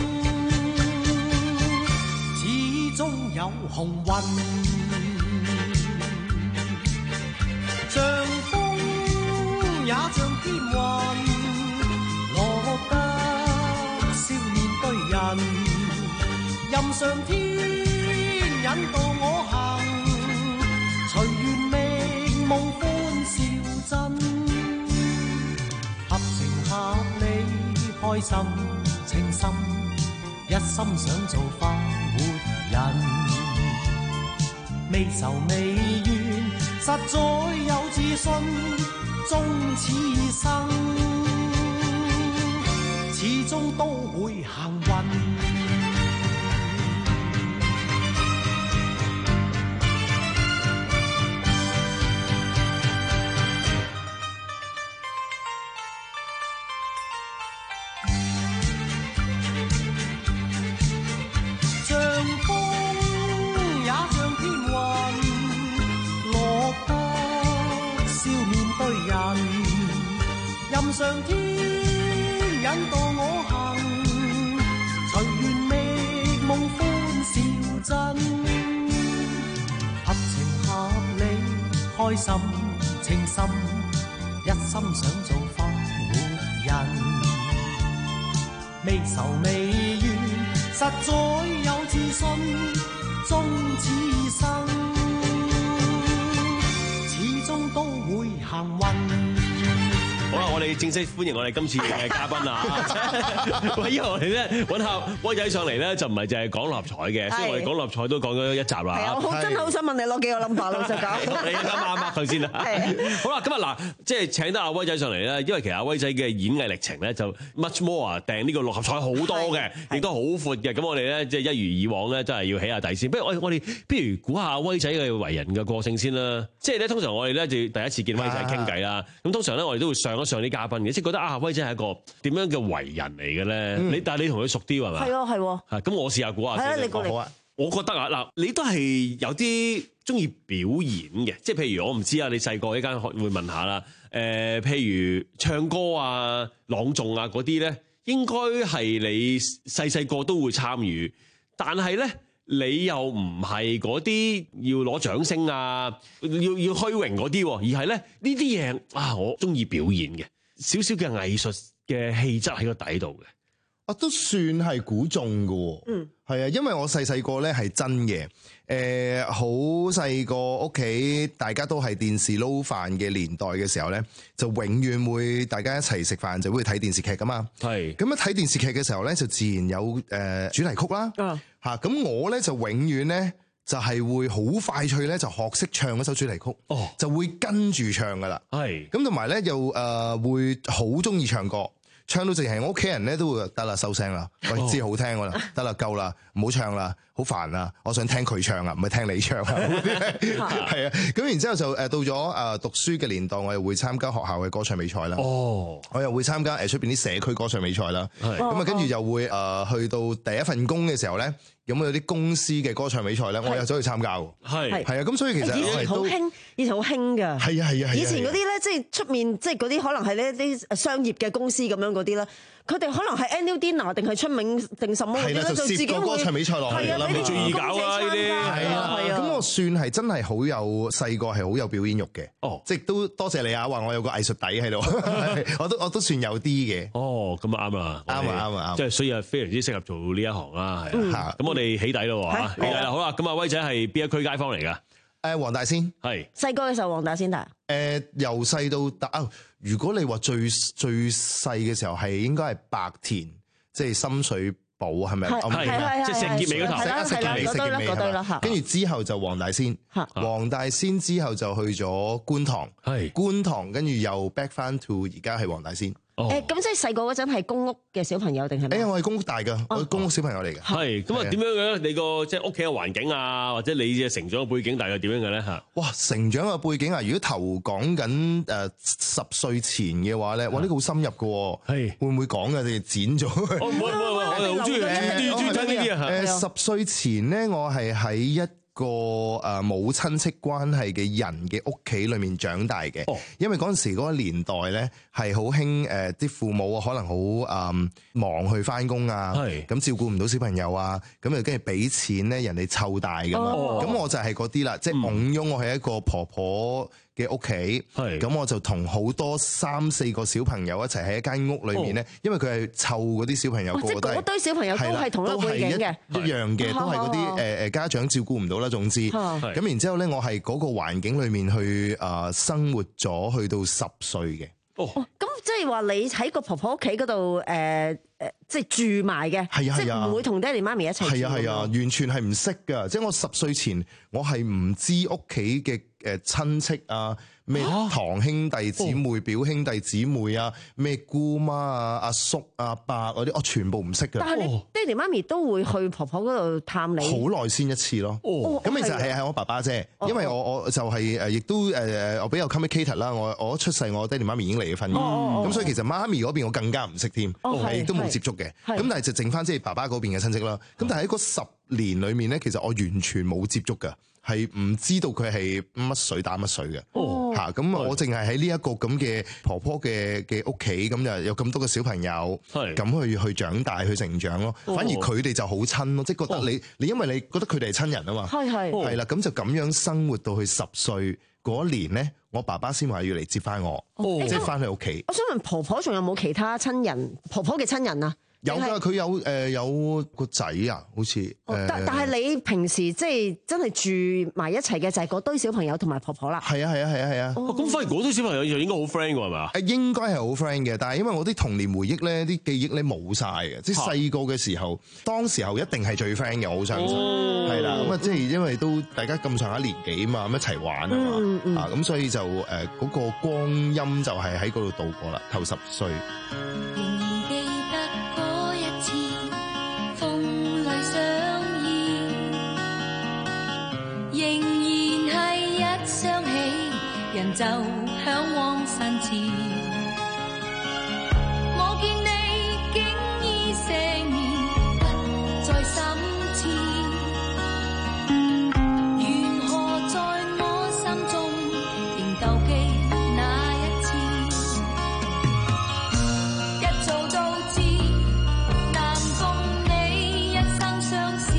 始終有幸運。像風也像天雲，落得笑面對人，任上天引導我行，隨緣命夢歡笑真。合情合理，開心稱心，一心想做快活人，未愁未怨，實在有自信，終此生，始終都會幸運。 任上天引導我行，隨緣覓夢歡笑真，合情合理開心情深，一心想做快活人，未愁未怨實在有自信，終此生始終都會行運。 好啦，我哋正式歡迎我哋今次嘅嘉賓啊！喂，因為我哋咧揾下威仔上嚟咧，就唔係淨係講六合彩嘅，所以我哋講六合彩都講咗一集啦。 係啊，我真係好想問你攞幾個 number，老實講。 你啱啱啱佢先啦。好啦，今日嗱，即係請得阿威仔上嚟咧，因為其實阿威仔嘅演藝歷程咧就 much more 啊，訂呢個六合彩好多嘅，亦都好闊嘅。咁我哋咧即係一如以往咧，真係要起下底先。不如我我哋不如估下威仔嘅為人嘅個性先啦。即係咧，通常我哋咧就第一次見威仔傾偈啦。咁通常咧，我哋都會上一上啲嘉賓嘅，即係覺得啊，威仔係一個點樣嘅為人嚟嘅咧？你但係你同佢熟啲係咪？ 係喎係喎。係咁，我試下估下先。 係啊，你過嚟。 好啊。我覺得啊，嗱，你都係有啲中意表演嘅，即係譬如我唔知啊，你細個依家會問下啦。誒、呃，譬如唱歌啊、朗誦啊嗰啲咧，應該係你細細個都會參與，但係咧。你又唔係嗰啲要攞掌聲啊，要要虛榮嗰啲，而係咧呢啲嘢啊，我中意表演嘅，少少嘅藝術嘅氣質喺個底度嘅， 啊都算係估中嘅，嗯，係啊，因為我細細個咧係真嘅，誒好細個屋企大家都係電視撈飯嘅年代嘅時候咧，就永遠會大家一齊食飯就會睇電視劇噶嘛，係，咁一睇電視劇嘅時候咧就自然有誒、呃、主題曲啦，嗯。嚇！咁我咧就永遠咧就係會好快脆咧就學識唱嗰首主題曲，哦，就會跟住唱噶啦。係咁同埋咧又誒、呃、會好中意唱歌，唱到淨係我屋企人咧都會得啦收聲啦，喂知好聽㗎啦，得啦夠啦，唔好唱啦，好煩啊！我想聽佢唱啊，唔係聽你唱啊。係啊，咁然之後就誒到咗誒讀書嘅年代，我又會參加學校嘅歌唱比賽啦。哦，我又會參加誒出邊啲社區歌唱比賽啦。係咁啊，跟住又會誒去到第一份工嘅時候咧。有冇有啲公司嘅歌唱比賽咧？我又走去參加喎。係係啊，咁所以其實以前好興，以前好興㗎。係啊係啊，以前嗰啲咧，即係出面，即係嗰啲可能係呢啲商業嘅公司咁樣嗰啲啦。佢哋可能係 annual dinner 定係出名定什麼嗰啲咧，就自己會歌唱比賽落去啦。 你最易搞啊呢啲， 係啊係啊。咁我算係真係好有細個係好有表演欲嘅。哦，即係都多謝你啊，話我有個藝術底喺度，我都我都算有啲嘅。 哦，咁啊啱啊，啱啊啱啊，即係所以係非常之適合做呢一行啦。係啊，咁我哋起底咯喎，起底啦，好啦，咁啊威仔係邊一區街坊嚟㗎？ 誒黃大仙係細個嘅時候，黃大仙大。 誒由細到大啊！如果你話最最細嘅時候係應該係白田，即係深水埗係咪？係係即係石硤尾嗰頭，石硤尾石硤尾係嘛？跟住之後就黃大仙，黃大仙之後就去咗觀塘，係觀塘，跟住又 back 翻 to 而家係黃大仙。 誒咁即係細個嗰陣係公屋嘅小朋友定係咩？ 誒我係公屋大㗎，我係公屋小朋友嚟嘅。 係咁啊？點樣嘅咧？你個即係屋企嘅環境啊，或者你嘅成長嘅背景大概點樣嘅咧？嚇！ 哇！成長嘅背景啊，如果頭講緊誒十歲前嘅話咧，哇！呢個好深入㗎，係會唔會講嘅？你剪咗？唔會唔會唔會，我哋好中意中意聽呢啲啊！誒十歲前咧，我係喺一個誒冇親戚關係嘅人嘅屋企裏面長大嘅，哦、因為嗰陣時嗰個年代咧係好興誒啲父母可能好誒、嗯、忙去返工啊，咁照顧唔到小朋友啊，咁又跟住俾錢咧人哋湊大㗎嘛，咁、哦、我就係嗰啲啦，即係懵擁我係一個婆婆嘅屋企，咁我就同好多三四個小朋友一齊喺一間屋裏面咧，哦、因為佢係湊嗰啲小朋友，哦、個個都係嗰堆小朋友都係同一個背景嘅，一樣嘅，都係嗰啲誒誒家長照顧唔到啦，總之，咁、哦、然之後咧，我係嗰個環境裏面去誒、呃、生活咗去到十歲嘅。哦， 咁即係話你喺個婆婆屋企嗰度誒誒，即係住埋嘅， 係啊， 即係唔會同爹哋媽咪一齊住。 係啊係啊，完全係唔識㗎，即係我十歲前我係唔知屋企嘅誒親戚啊。咩堂兄弟姊妹、表兄弟姊妹啊，咩姑媽啊、阿叔阿伯嗰啲，我全部唔識嘅。 但係你爹哋媽咪都會去婆婆嗰度探你， 好耐先一次咯。哦，咁其實係係我爸爸啫，因為我我就係誒，亦都誒我比較 complicated 啦。我我一出世，我爹哋媽咪已經離咗婚，咁所以其實媽咪嗰邊我更加唔識添，亦都冇接觸嘅。咁但係就剩翻即係爸爸嗰邊嘅親戚啦。咁但係喺嗰十年裏面咧，其實我完全冇接觸㗎。 係唔知道佢係乜水打乜水嘅。 哦， 嚇咁我淨係喺呢一個咁嘅婆婆嘅嘅屋企，咁就有咁多個小朋友，咁去去長大去成長咯。反而佢哋就好親咯，即係覺得你你因為你覺得佢哋係親人啊嘛， 係係係啦，咁就咁樣生活到去十歲嗰一年咧，我爸爸先話要嚟接翻我，即係翻去屋企。 我想問婆婆仲有冇其他親人？婆婆嘅親人啊？ 有㗎，佢有誒有個仔啊，好似誒。 但但係你平時即係真係住埋一齊嘅就係嗰堆小朋友同埋婆婆啦。 係啊係啊係啊係啊。 咁反而嗰堆小朋友就應該好 friend 㗎係咪啊？ 誒應該係好 friend 嘅，但係因為我啲童年回憶咧，啲記憶咧冇晒嘅，即係細個嘅時候，當時候一定係最 friend 嘅，我好相信。係啦，咁啊即係因為都大家咁上下年紀啊嘛，咁一齊玩啊嘛，啊咁所以就誒嗰個光陰就係喺嗰度度過啦，頭十歲。 仍然係一想起，人就向往神前。我見你竟已成年，不在心前。如何在我心中仍舊記那一次？一早都知，難共你一生相思。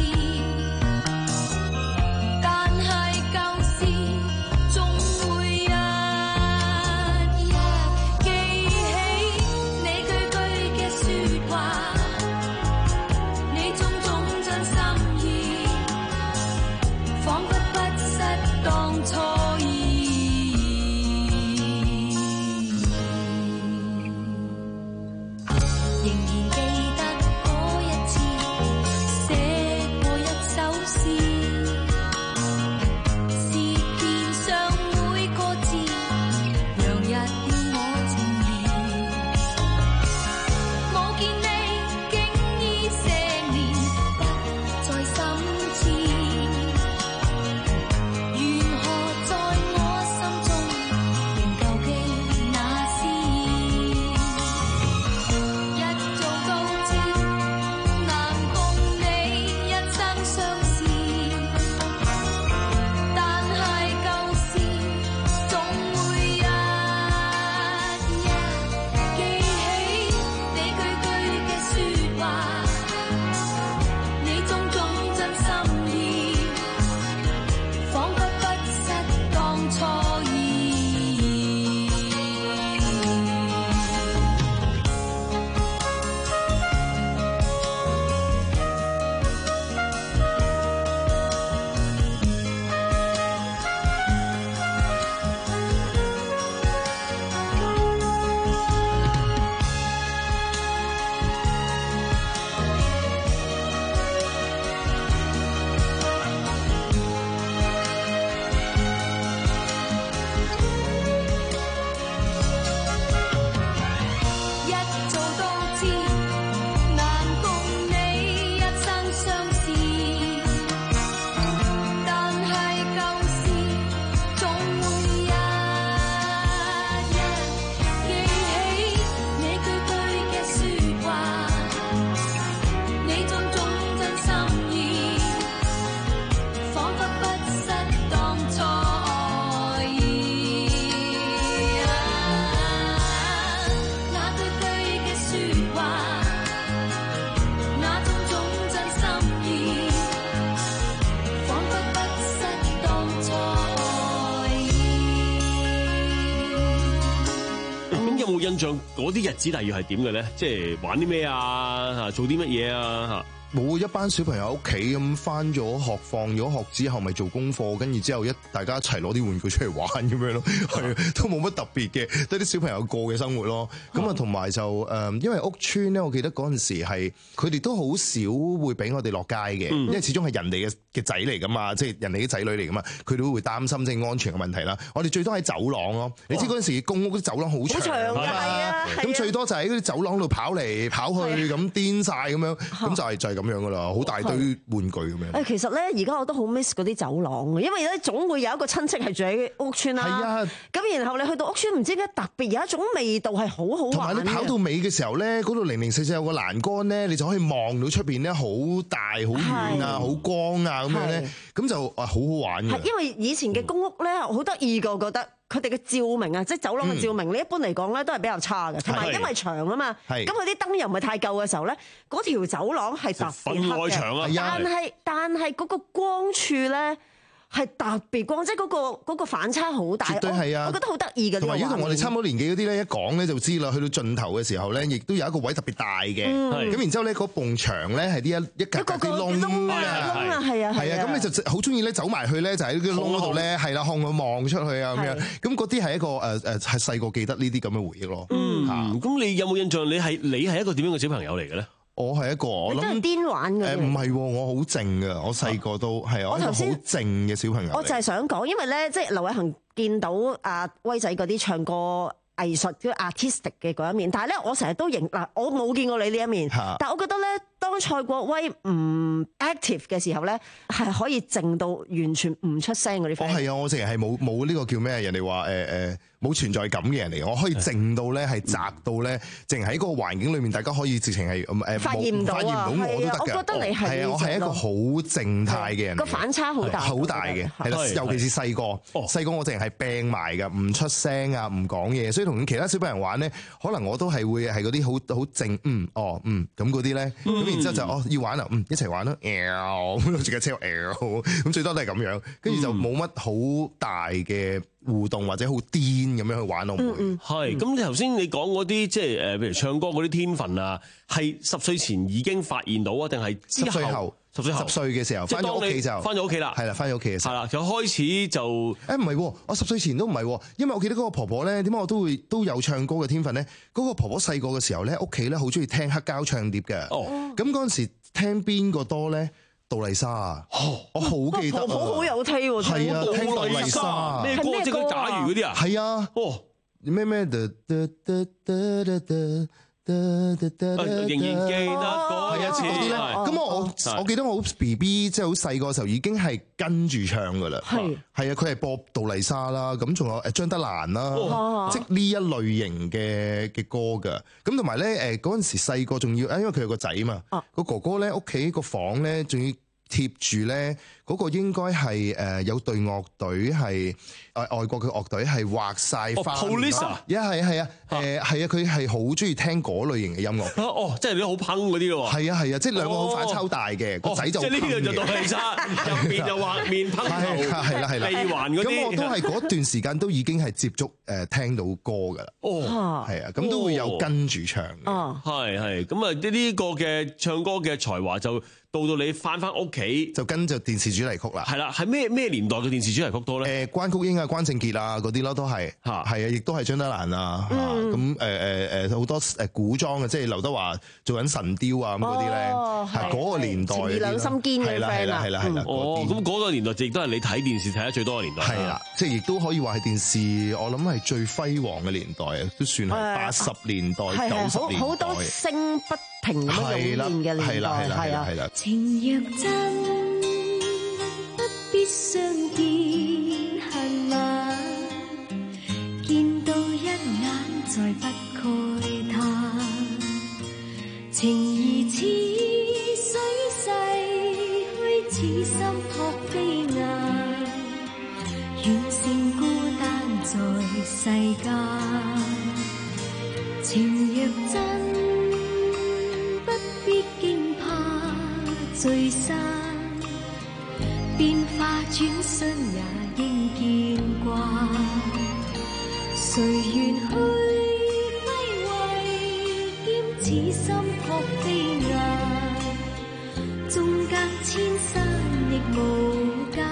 印象嗰啲日子大約係點嘅咧？即係玩啲咩啊？嚇，做啲乜嘢啊？嚇。 冇一班小朋友喺屋企咁返咗學，放咗學之後咪做功課，跟住之後一大家一齊攞啲玩具出嚟玩咁樣咯，係都冇乜特別嘅，都係啲小朋友過嘅生活咯。咁啊，同埋就誒，因為屋邨咧，我記得嗰陣時係佢哋都好少會俾我哋落街嘅，因為始終係人哋嘅嘅仔嚟噶嘛，即係人哋啲仔女嚟噶嘛，佢都會擔心即係安全嘅問題啦。我哋最多喺走廊咯，你知嗰陣時公屋啲走廊好長㗎嘛，咁最多就喺嗰啲走廊度跑嚟跑去咁癲晒咁樣，咁就係就係咁樣噶啦，好大堆玩具咁樣。 誒，其實咧，而家我都好 miss 嗰啲走廊嘅，因為咧總會有一個親戚係住喺屋村啦。係啊，咁然後你去到屋村，唔知點解特別有一種味道係好好玩。同埋你跑到尾嘅時候咧，嗰度零零四四有個欄杆咧，你就可以望到出邊咧，好大、好遠啊、好光啊咁樣咧，咁就啊好好玩嘅。 因為以前嘅公屋咧，好得意個，覺得佢哋嘅照明啊，即係走廊嘅照明，你一般嚟講咧都係比較差嘅，同埋因為長啊嘛，咁佢啲燈又唔係太夠嘅時候咧，嗰條走廊係特別黑嘅，但係但係嗰個光柱咧係特別光，即係嗰個嗰個反差好大。絕對係啊！我覺得好得意嘅。 同埋如果同我哋差唔多年紀嗰啲咧，一講咧就知啦。去到盡頭嘅時候咧，亦都有一個位特別大嘅。咁然之後咧，嗰埲牆咧係啲一一格格啲窿啊，係啊，係啊。咁你就好中意咧走埋去咧，就喺呢個窿嗰度咧，係啦，看佢望出去啊咁樣。咁嗰啲係一個誒誒係細個記得呢啲咁嘅回憶咯。 嗯，咁你有冇印象？你係你係一個點樣嘅小朋友嚟嘅咧？ 我係一個，我諗癲玩嘅。 誒唔係，我好靜嘅，我細個都係我一個好靜嘅小朋友。 我就係想講，因為咧，即係劉偉恒見到阿威仔嗰啲唱歌藝術即係 artistic 嘅嗰一面，但係咧，我成日都認嗱，我冇見過你呢一面，但係我覺得咧，當蔡國威唔 active 嘅時候咧，係可以靜到完全唔出聲嗰啲 friend。 我係啊，我成日係冇冇呢個叫咩？人哋話誒誒。呃呃冇存在感嘅人嚟，我可以靜到咧，係宅到咧，淨喺嗰個環境裏面，大家可以直情係誒發現唔到啊！係啊，我覺得你係係啊，我係一個好靜態嘅人， 個反差好大， 好大嘅係啦，尤其是細個，細個我淨係病埋㗎，唔出聲啊，唔講嘢，所以同其他小朋友玩咧，可能我都係會係嗰啲好好靜，嗯，哦，嗯，咁嗰啲咧，咁然之後就哦要玩啊，嗯，一齊玩咯，咁攞住架車，咁最多都係咁樣，跟住就冇乜好大嘅互動或者好癲咁樣去玩咯， 係咁。你頭先你講嗰啲即係誒，譬如唱歌嗰啲天分啊，係十歲前已經發現到啊，定係十歲後？十歲十歲嘅時候，翻咗屋企就翻咗屋企啦， 係啦，翻咗屋企嘅時候， 係啦，就開始就誒唔係，我十歲前都唔係，因為我記得嗰個婆婆咧，點解我都會都有唱歌嘅天分咧？嗰個婆婆細個嘅時候咧，屋企咧好中意聽黑膠唱碟嘅，哦，咁嗰陣時聽邊個多咧？杜麗莎啊，我好記得啊， 好好有聽喎， 係啊，聽杜麗莎咩歌？即係嗰啲打魚嗰啲啊， 係啊，哦，咩咩的的的的的的。仍然記得嗰一次嗰啲咧，咁我我我記得我 B B 即係好細個時候已經係跟住唱噶啦，係係啊，佢係播杜麗莎啦，咁仲有誒張德蘭啦，即係呢一類型嘅嘅歌噶，咁同埋咧誒嗰陣時細個仲要，因為佢有個仔嘛，個哥哥咧屋企個房咧仲要貼住咧嗰個應該係誒有隊樂隊係誒外國嘅樂隊係畫晒花，一係係啊誒係啊，佢係好中意聽嗰類型嘅音樂。 哦，即係你好烹嗰啲咯喎。 係啊係啊，即係兩個好反差大嘅，個仔就即係呢個就杜麗莎，入邊就畫面烹頭， 係啦係啦， 鼻環嗰啲。 咁我都係嗰段時間都已經係接觸誒聽到歌㗎啦。哦，係啊，咁都會有跟住唱嘅。 哦，係係，咁啊呢呢個嘅唱歌嘅才華就到到你翻翻屋企就跟就電視主題曲啦。 係啦，係咩咩年代嘅電視主題曲多咧？ 誒關菊英啊、關正傑啊嗰啲咯，都係嚇，係啊，亦都係張德蘭啊，咁誒誒誒好多誒古裝嘅，即係劉德華做緊神雕啊咁嗰啲咧，係嗰個年代嘅兩心堅嘅 friend 啊， 係啦係啦係啦， 哦，咁嗰個年代亦都係你睇電視睇得最多嘅年代。 係啦，即係亦都可以話係電視，我諗係最輝煌嘅年代啊，都算係八十年代、九十年代， 好多聲不停咁樣湧現嘅年代， 係啦係啦係啦係啦。 情若真，不必相見恨晚，見到一眼再不慨嘆，情義似水逝去，似心託飛雁，遠勝孤單在世間。情若真，不必驚怕聚散，變化轉身也應見慣，誰願去揮慧，兼此心託飛雁，縱隔千山亦無間，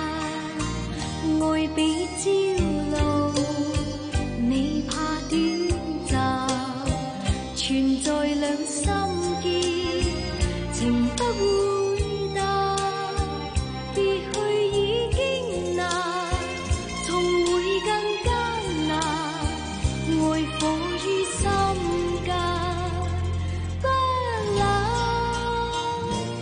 愛比朝露，你怕短暫，存在兩心結，情不會淡，別去已經難，重會更艱難，愛火於心間不冷。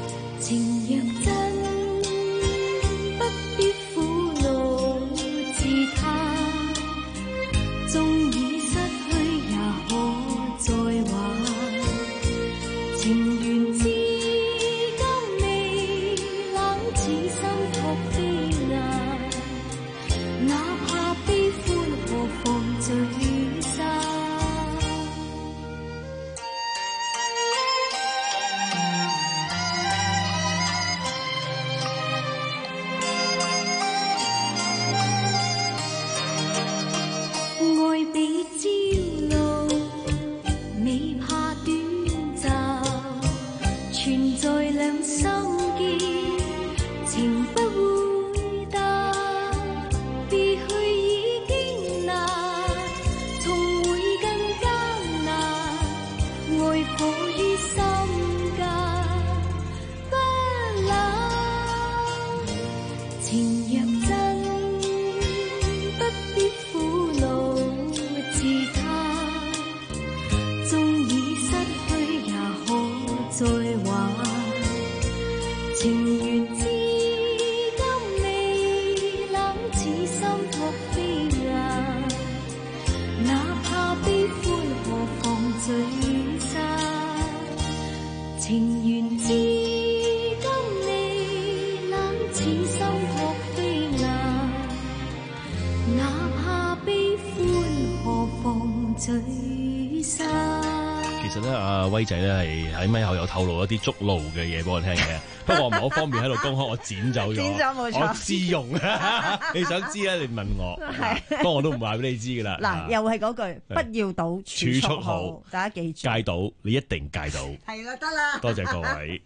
情緣知今你冷似心撲飛雁，哪怕悲歡何妨聚散。 其實咧，阿威仔咧係喺咪後有透露一啲捉路嘅嘢俾我聽嘅，不過我唔係好方便喺度公開，我剪走咗。剪走冇錯，我自用。你想知咧，你問我。係。不過我都唔話俾你知噶啦。嗱， 又係嗰句，不要賭，儲蓄好，大家記住。 戒賭，你一定戒到。 係啦，得啦。 多謝各位。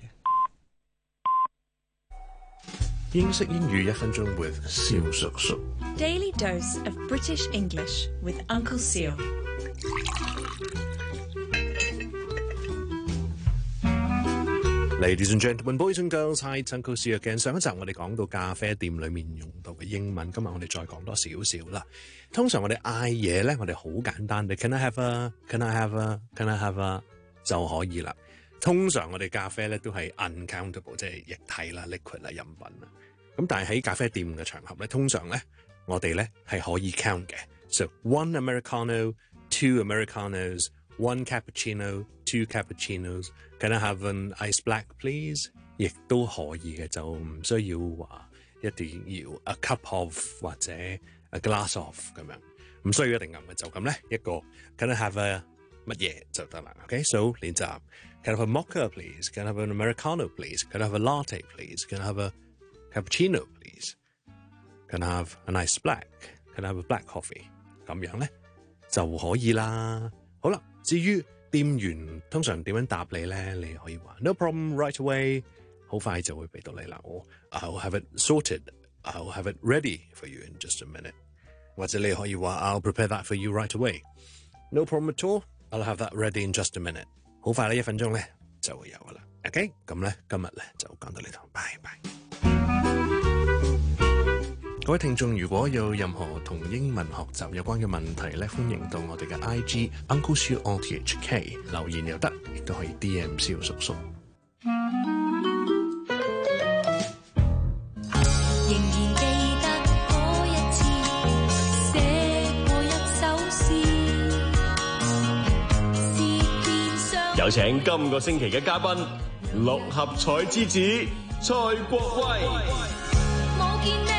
英式英語一分鐘 with 蕭叔叔。 Daily dose of British English with Uncle Seal。 Ladies and gentlemen, boys and girls, hi, it's Uncle Seal again。上一集我哋講到咖啡店裏面用到嘅英文，今日我哋再講多少少啦。通常我哋嗌嘢咧，我哋好簡單，你 Can I have a? Can I have a? Can I have a? 就可以啦。通常我哋咖啡咧都係 uncountable， 即係液體啦、liquid 啦、飲品啦。咁但係喺咖啡店嘅場合咧，通常咧我哋咧係可以 count 嘅。So one Americano, two Americanos, one cappuccino, two cappuccinos。Can I have an ice black, please？ 亦都可以嘅，就唔需要話一定要 a cup of 或者 a glass of 咁樣，唔需要一定咁嘅，就咁咧一個 Can I have a 乜嘢就得啦。OK，so 練習 Can I have a mocha, please? Can I have an Americano, please? Can I have a latte, please? Can I have a cappuccino, please? Can I have an ice black? Can I have a black coffee？ 咁樣咧就可以啦。好啦，至於店員通常點樣答你咧？你可以話 No problem, right away， 好快就會俾到你啦。我 I'll have it sorted, I'll have it ready for you in just a minute。或者你可以話 I'll prepare that for you right away。No problem at all, I'll have that ready in just a minute。好快咧，一分鐘咧就會有噶啦。OK， 咁咧今日咧就講到呢度，拜拜。各位聽眾，如果有任何同英文學習有關嘅問題咧，歡迎到我哋嘅 I G Uncle Seal R T H K 留言又得，亦都可以 D M 蕭叔叔。 仍然記得嗰一次寫過一首詩，是天上有請今個星期嘅嘉賓六合彩之子蔡國威。 我見你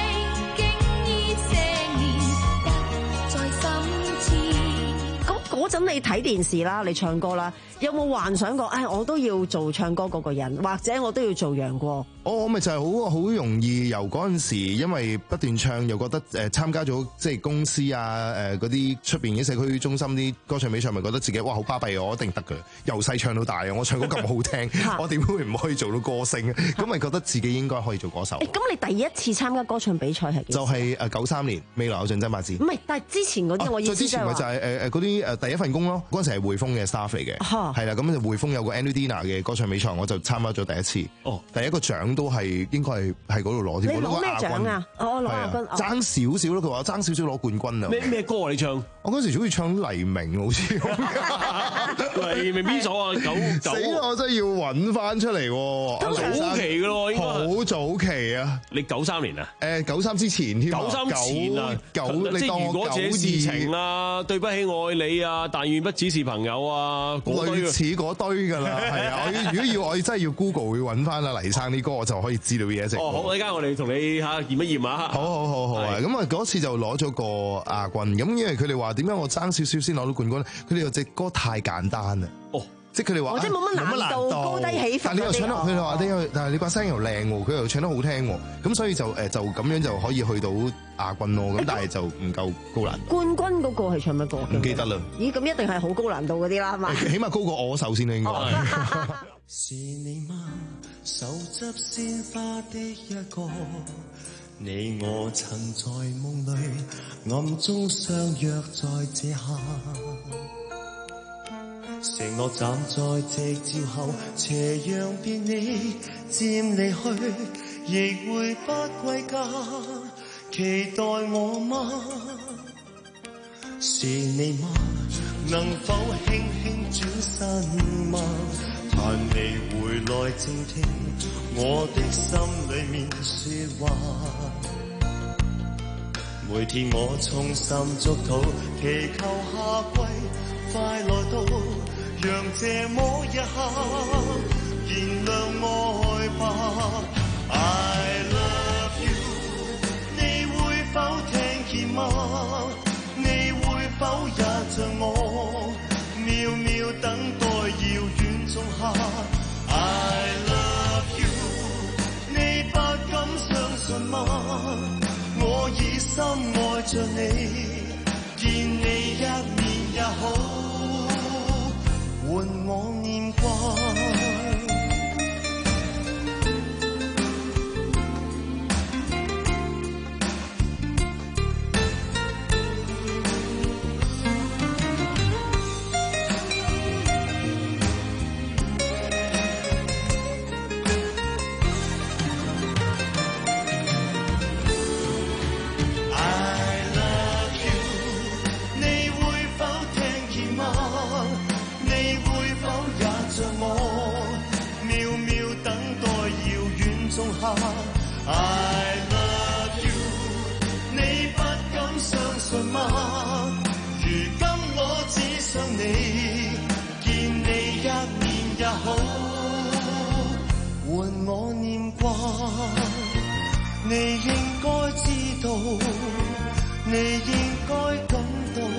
嗰陣你睇電視啦，你唱歌啦，有冇幻想過？唉，我都要做唱歌嗰個人，或者我都要做楊過。 我我咪就係好好容易由嗰陣時，因為不斷唱，又覺得誒、呃、參加咗即係公司啊誒嗰啲出邊嘅社區中心啲歌唱比賽，咪覺得自己哇好巴閉，我一定得㗎，由細唱到大啊！我唱歌咁好聽，我點會唔可以做到歌星？咁咪覺得自己應該可以做歌手。 咁你第一次參加歌唱比賽係幾時？ 就係誒九三年未來有進真八字。 唔係，但係之前嗰啲、啊、我意思之前咪就係誒誒嗰啲誒第一份工咯。嗰陣時係匯豐嘅 staff 嚟嘅，係啦，咁就匯豐有個 Annual Dinner 嘅歌唱比賽，我就參加咗第一次。哦，第一個獎都係應該係喺嗰度攞添。 你攞咩獎啊？哦，攞亞軍， 爭少少咯。佢話爭少少攞冠軍啊。 咩咩歌啊？你唱？我嗰陣時好似唱黎明，好似黎明邊首啊？九九死啦！我真係要揾翻出嚟喎。 早期嘅咯，應該好早期啊！ 你九三年啊？ 誒，九三之前添。 九三前啊？ 九即係如果這事情啊，對不起愛你啊，但願不只是朋友啊， 類似嗰堆㗎啦，係啊！我如果要我真係要 Google 會揾翻阿黎生啲歌，我就可以知道嘢食。 哦，好，依家我哋同你嚇驗一驗啊！ 好好好好啊！咁啊嗰次就攞咗個亞軍，咁因為佢哋話點解我爭少少先攞到冠軍咧？佢哋話隻歌太簡單啦。哦。即係佢哋話， 即係冇乜難度，高低起伏。 但係你又唱得，佢哋話你又，但係你把聲又靚喎，佢又唱得好聽喎，咁所以就誒就咁樣就可以去到亞軍咯。咁但係就唔夠高難度。 冠軍嗰個係唱乜歌？ 唔記得啦。 咦，咁一定係好高難度嗰啲啦，係嘛？ 起碼高過我首先啦，應該。 是你嗎？手執鮮花的一個，你我曾在夢裏暗中相約在這下。承諾站在夕照後，斜陽別你漸離去，亦會不歸家。期待我嗎？是你嗎？能否輕輕轉身嗎？盼你回來靜聽我的心裏面說話。每天我衷心祝禱，祈求夏季快來到，讓這麼一刻着我，秒秒等待遙遠種下。I love you， 你不敢相信嗎？我已深愛着你，見你一面也好，換我念掛。I love you， 你不敢相信嗎？如今我只想你，見你一面也好，換我念掛。你應該知道，你應該感到，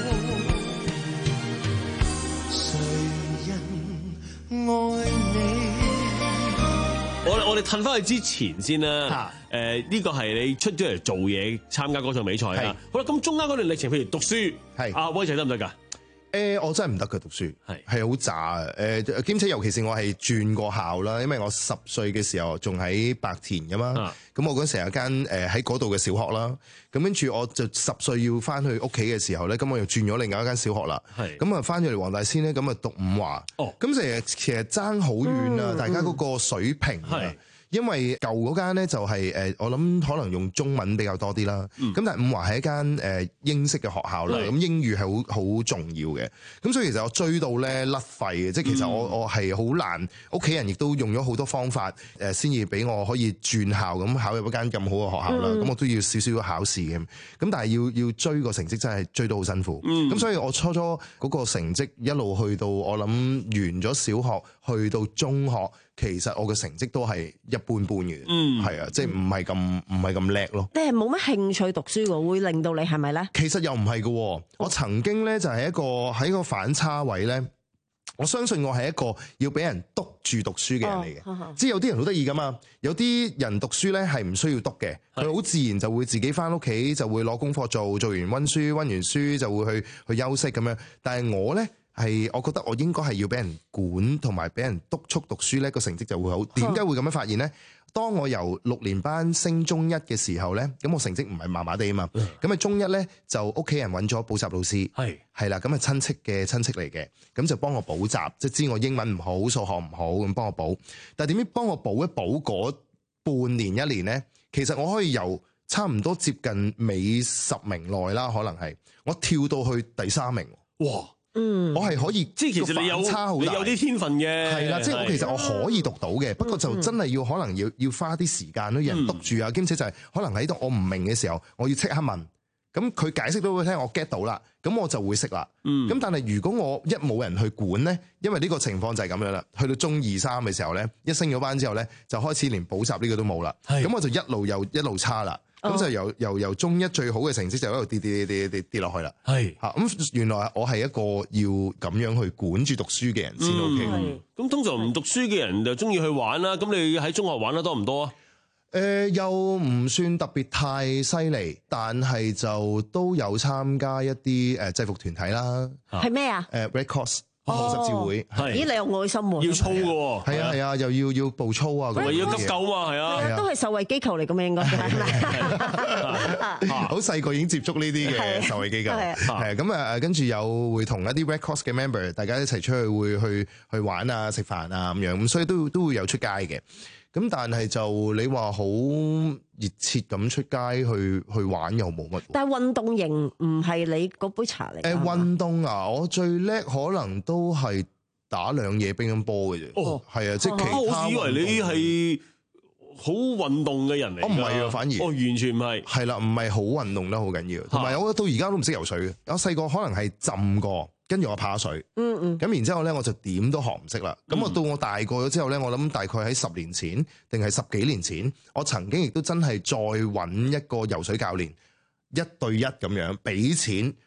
誰人愛你？ 我我哋褪翻去之前先啦，誒呢個係你出咗嚟做嘢參加嗰場比賽啦。好啦，咁中間嗰段歷程，譬如讀書，係阿威仔得唔得㗎？ 誒，我真係唔得嘅讀書，係係好渣啊！誒，兼且尤其是我係轉過校啦，因為我十歲嘅時候仲喺白田噶嘛，咁我嗰陣時有間誒喺嗰度嘅小學啦，咁跟住我就十歲要翻去屋企嘅時候咧，咁我又轉咗另外一間小學啦，咁啊翻咗嚟黃大仙咧，咁啊讀五華，咁其實其實爭好遠啊，大家嗰個水平啊。因為舊嗰間咧就係誒，我諗可能用中文比較多啲啦。咁、嗯、但係五華係一間誒英式嘅學校啦，咁、嗯、英語係好好重要嘅。咁所以其實我追到咧甩肺嘅，即係其實我我係好難，屋企人亦都用咗好多方法誒，先至俾我可以轉校咁考入一間咁好嘅學校啦。咁、嗯、我都要少少考試嘅。咁但係要要追個成績真係追到好辛苦。咁、嗯、所以我初初嗰個成績一路去到我諗完咗小學去到中學。其實我嘅成績都係一般般嘅，嗯，係啊，即係唔係咁唔係咁叻咯。 你係冇乜興趣讀書嘅，會令到你係咪咧？ 其實又唔係嘅，我曾經咧就係一個喺個反差位咧，我相信我係一個要俾人督住讀書嘅人嚟嘅，哦、即係有啲人好得意噶嘛，有啲人讀書咧係唔需要督嘅，佢好自然就會自己翻屋企就會攞功課做，做完溫書溫完書就會去去休息咁樣，但係我咧。係，我覺得我應該係要俾人管同埋俾人督促讀書咧，個成績就會好。點解會咁樣發現呢？當我由六年班升中一嘅時候咧，咁我成績唔係麻麻地啊嘛。咁啊中一咧就屋企人揾咗補習老師，係係啦，咁啊親戚嘅親戚嚟嘅，咁就幫我補習，即係知我英文唔好、數學唔好咁幫我補。但係點知幫我補一補嗰半年一年咧，其實我可以由差唔多接近尾十名內啦，可能係我跳到去第三名。哇！嗯，我係可以，即係其實你有差好大，你有啲天分嘅，係啦，即係我其實我可以讀到嘅，不過就真係要可能要要花啲時間咯，有人督住啊，兼且就係可能喺度我唔明嘅時候，我要即刻問，咁佢解釋到俾我聽，我 get 到啦，咁我就會識啦。嗯，咁但係如果我一冇人去管咧，因為呢個情況就係咁樣啦，去到中二三嘅時候咧，一升咗班之後咧，就開始連補習呢個都冇啦，咁我就一路又一路差啦。咁就由由由中一最好嘅成績就一路跌跌跌跌跌跌落去啦。係嚇，咁原來我係一個要咁樣去管住讀書嘅人先 OK。 咁通常唔讀書嘅人就中意去玩啦。咁你喺中學玩得多唔多啊？ 誒、呃，又唔算特別太犀利，但係就都有參加一啲誒制服團體啦。 係咩啊？ 誒 Red Cross。紅十字會， 咦？你有愛心喎， 要操嘅喎， 係啊係啊，又要要步操啊， 同埋要急救啊，係啊， 都係受惠機構嚟嘅嘛，應該係咪？ 好細個已經接觸呢啲嘅受惠機構，係咁啊，跟住有會同一啲 Red Cross 嘅 member， 大家一齊出去會去去玩啊、食飯啊咁樣，咁所以都都會有出街嘅。咁但係就你話好熱切咁出街去去玩又冇乜。 但係運動型唔係你嗰杯茶嚟。 誒運動啊，我最叻可能都係打兩嘢乒乓波嘅啫。哦，係啊，即係其他。 我以為你係好運動嘅人嚟。 我唔係啊，反而。 哦，完全唔係。 係啦，唔係好運動得好緊要。同埋我到而家都唔識游水嘅。我細個可能係浸過。跟住我怕水，嗯嗯，咁然之後咧我就點都學唔識啦。咁我到我大個咗之後咧，我諗大概喺十年前定係十幾年前，我曾經亦都真係再揾一個游水教練，一對一咁樣俾錢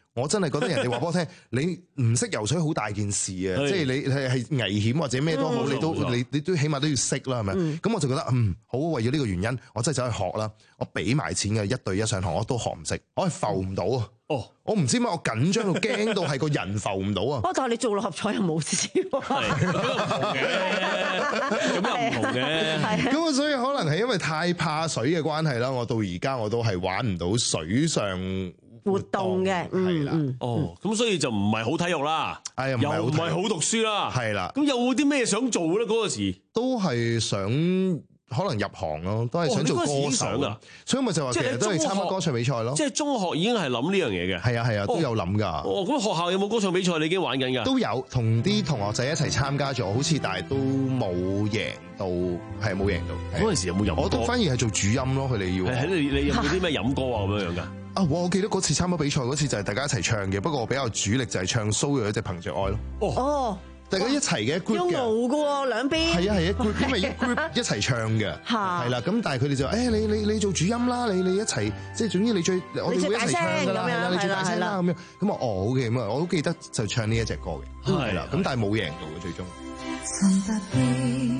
我真係覺得人哋話俾我聽，你唔識游水好大件事啊！即係你係係危險或者咩都好，你都你你都起碼都要識啦，係咪？咁我就覺得嗯好，為咗呢個原因，我真係走去學啦。我俾埋錢嘅一對一上堂，我都學唔識，我係浮唔到啊！哦，我唔知點解我緊張到驚到係個人浮唔到啊！ 哦，但係你做六合彩又冇事喎， 咁又唔同嘅，咁又唔同嘅。 咁啊，所以可能係因為太怕水嘅關係啦，我到而家我都係玩唔到水上活動嘅， 係啦。 哦，咁所以就唔係好體育啦，又唔係好讀書啦， 係啦。 咁有冇啲咩想做咧？嗰個時都係想。可能入行咯，都係想做歌手㗎，所以咪就話其實都係參加歌唱比賽咯。 即係中學已經係諗呢樣嘢嘅。 係啊係啊，都有諗㗎。 哦，咁學校有冇歌唱比賽？你已經玩緊㗎？ 都有，同啲同學仔一齊參加咗，好似但係都冇贏到，係冇贏到。 嗰陣時有冇飲歌？ 我都反而係做主音咯，佢哋要。 係你你有冇啲咩飲歌啊咁樣樣㗎？ 啊！我記得嗰次參加比賽嗰次就係大家一齊唱嘅，不過我比較主力就係唱蘇芮一隻憑着愛咯。 哦。大家一齊嘅 group 嘅， 要熬嘅喎兩邊。 係啊係啊 group，因為一 group 一齊唱嘅，係啦。咁但係佢哋就誒、哎、你你你做主音啦，你你一齊即係總之你最我哋會一齊唱㗎啦，係啦，你最大聲啦咁樣。咁啊哦好嘅咁啊，我都記得就唱呢一隻歌嘅，係啦。咁但係冇贏到嘅最終。 曾特別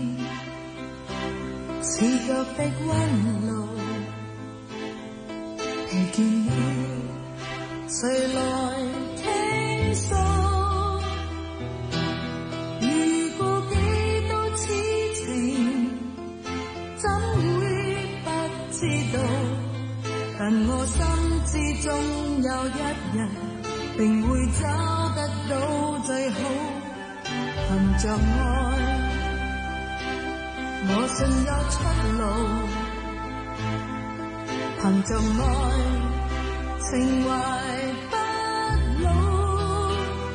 似腳的溫路，疲倦了，誰來傾訴？但我心之中有一日定會找得到最好，憑着愛我信有出路，憑着愛情懷不老，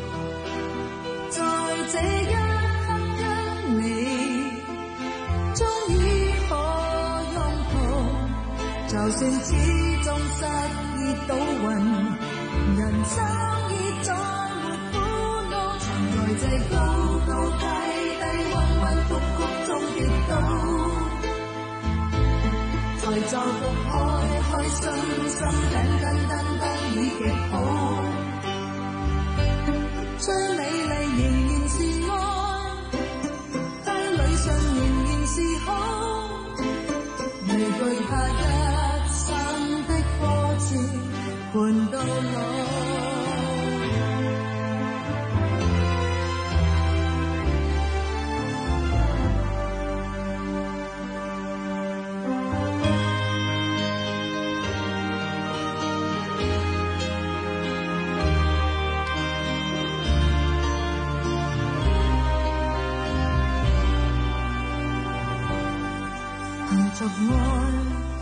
在這一刻跟你終於可擁抱，就算始終失意倒運，人生已再沒苦惱，曾在這高高低低彎彎曲曲中跌倒，才就復開開心心緊緊噔噔已極好，最美麗仍然是愛，低裏上仍然是好，未懼怕一伴到老。憑着愛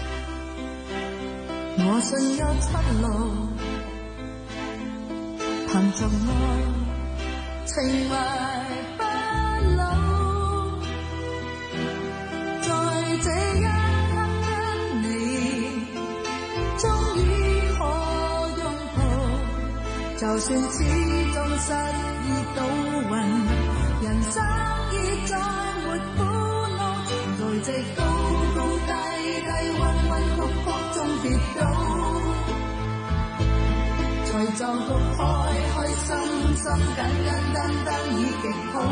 我信有出路，憑着愛情懷不老，在這一刻跟你終於可擁抱，就算始終失意倒運，人生已再沒苦惱，在這高高低低彎彎曲曲中跌倒，才就復開開心心緊緊噔噔已極好，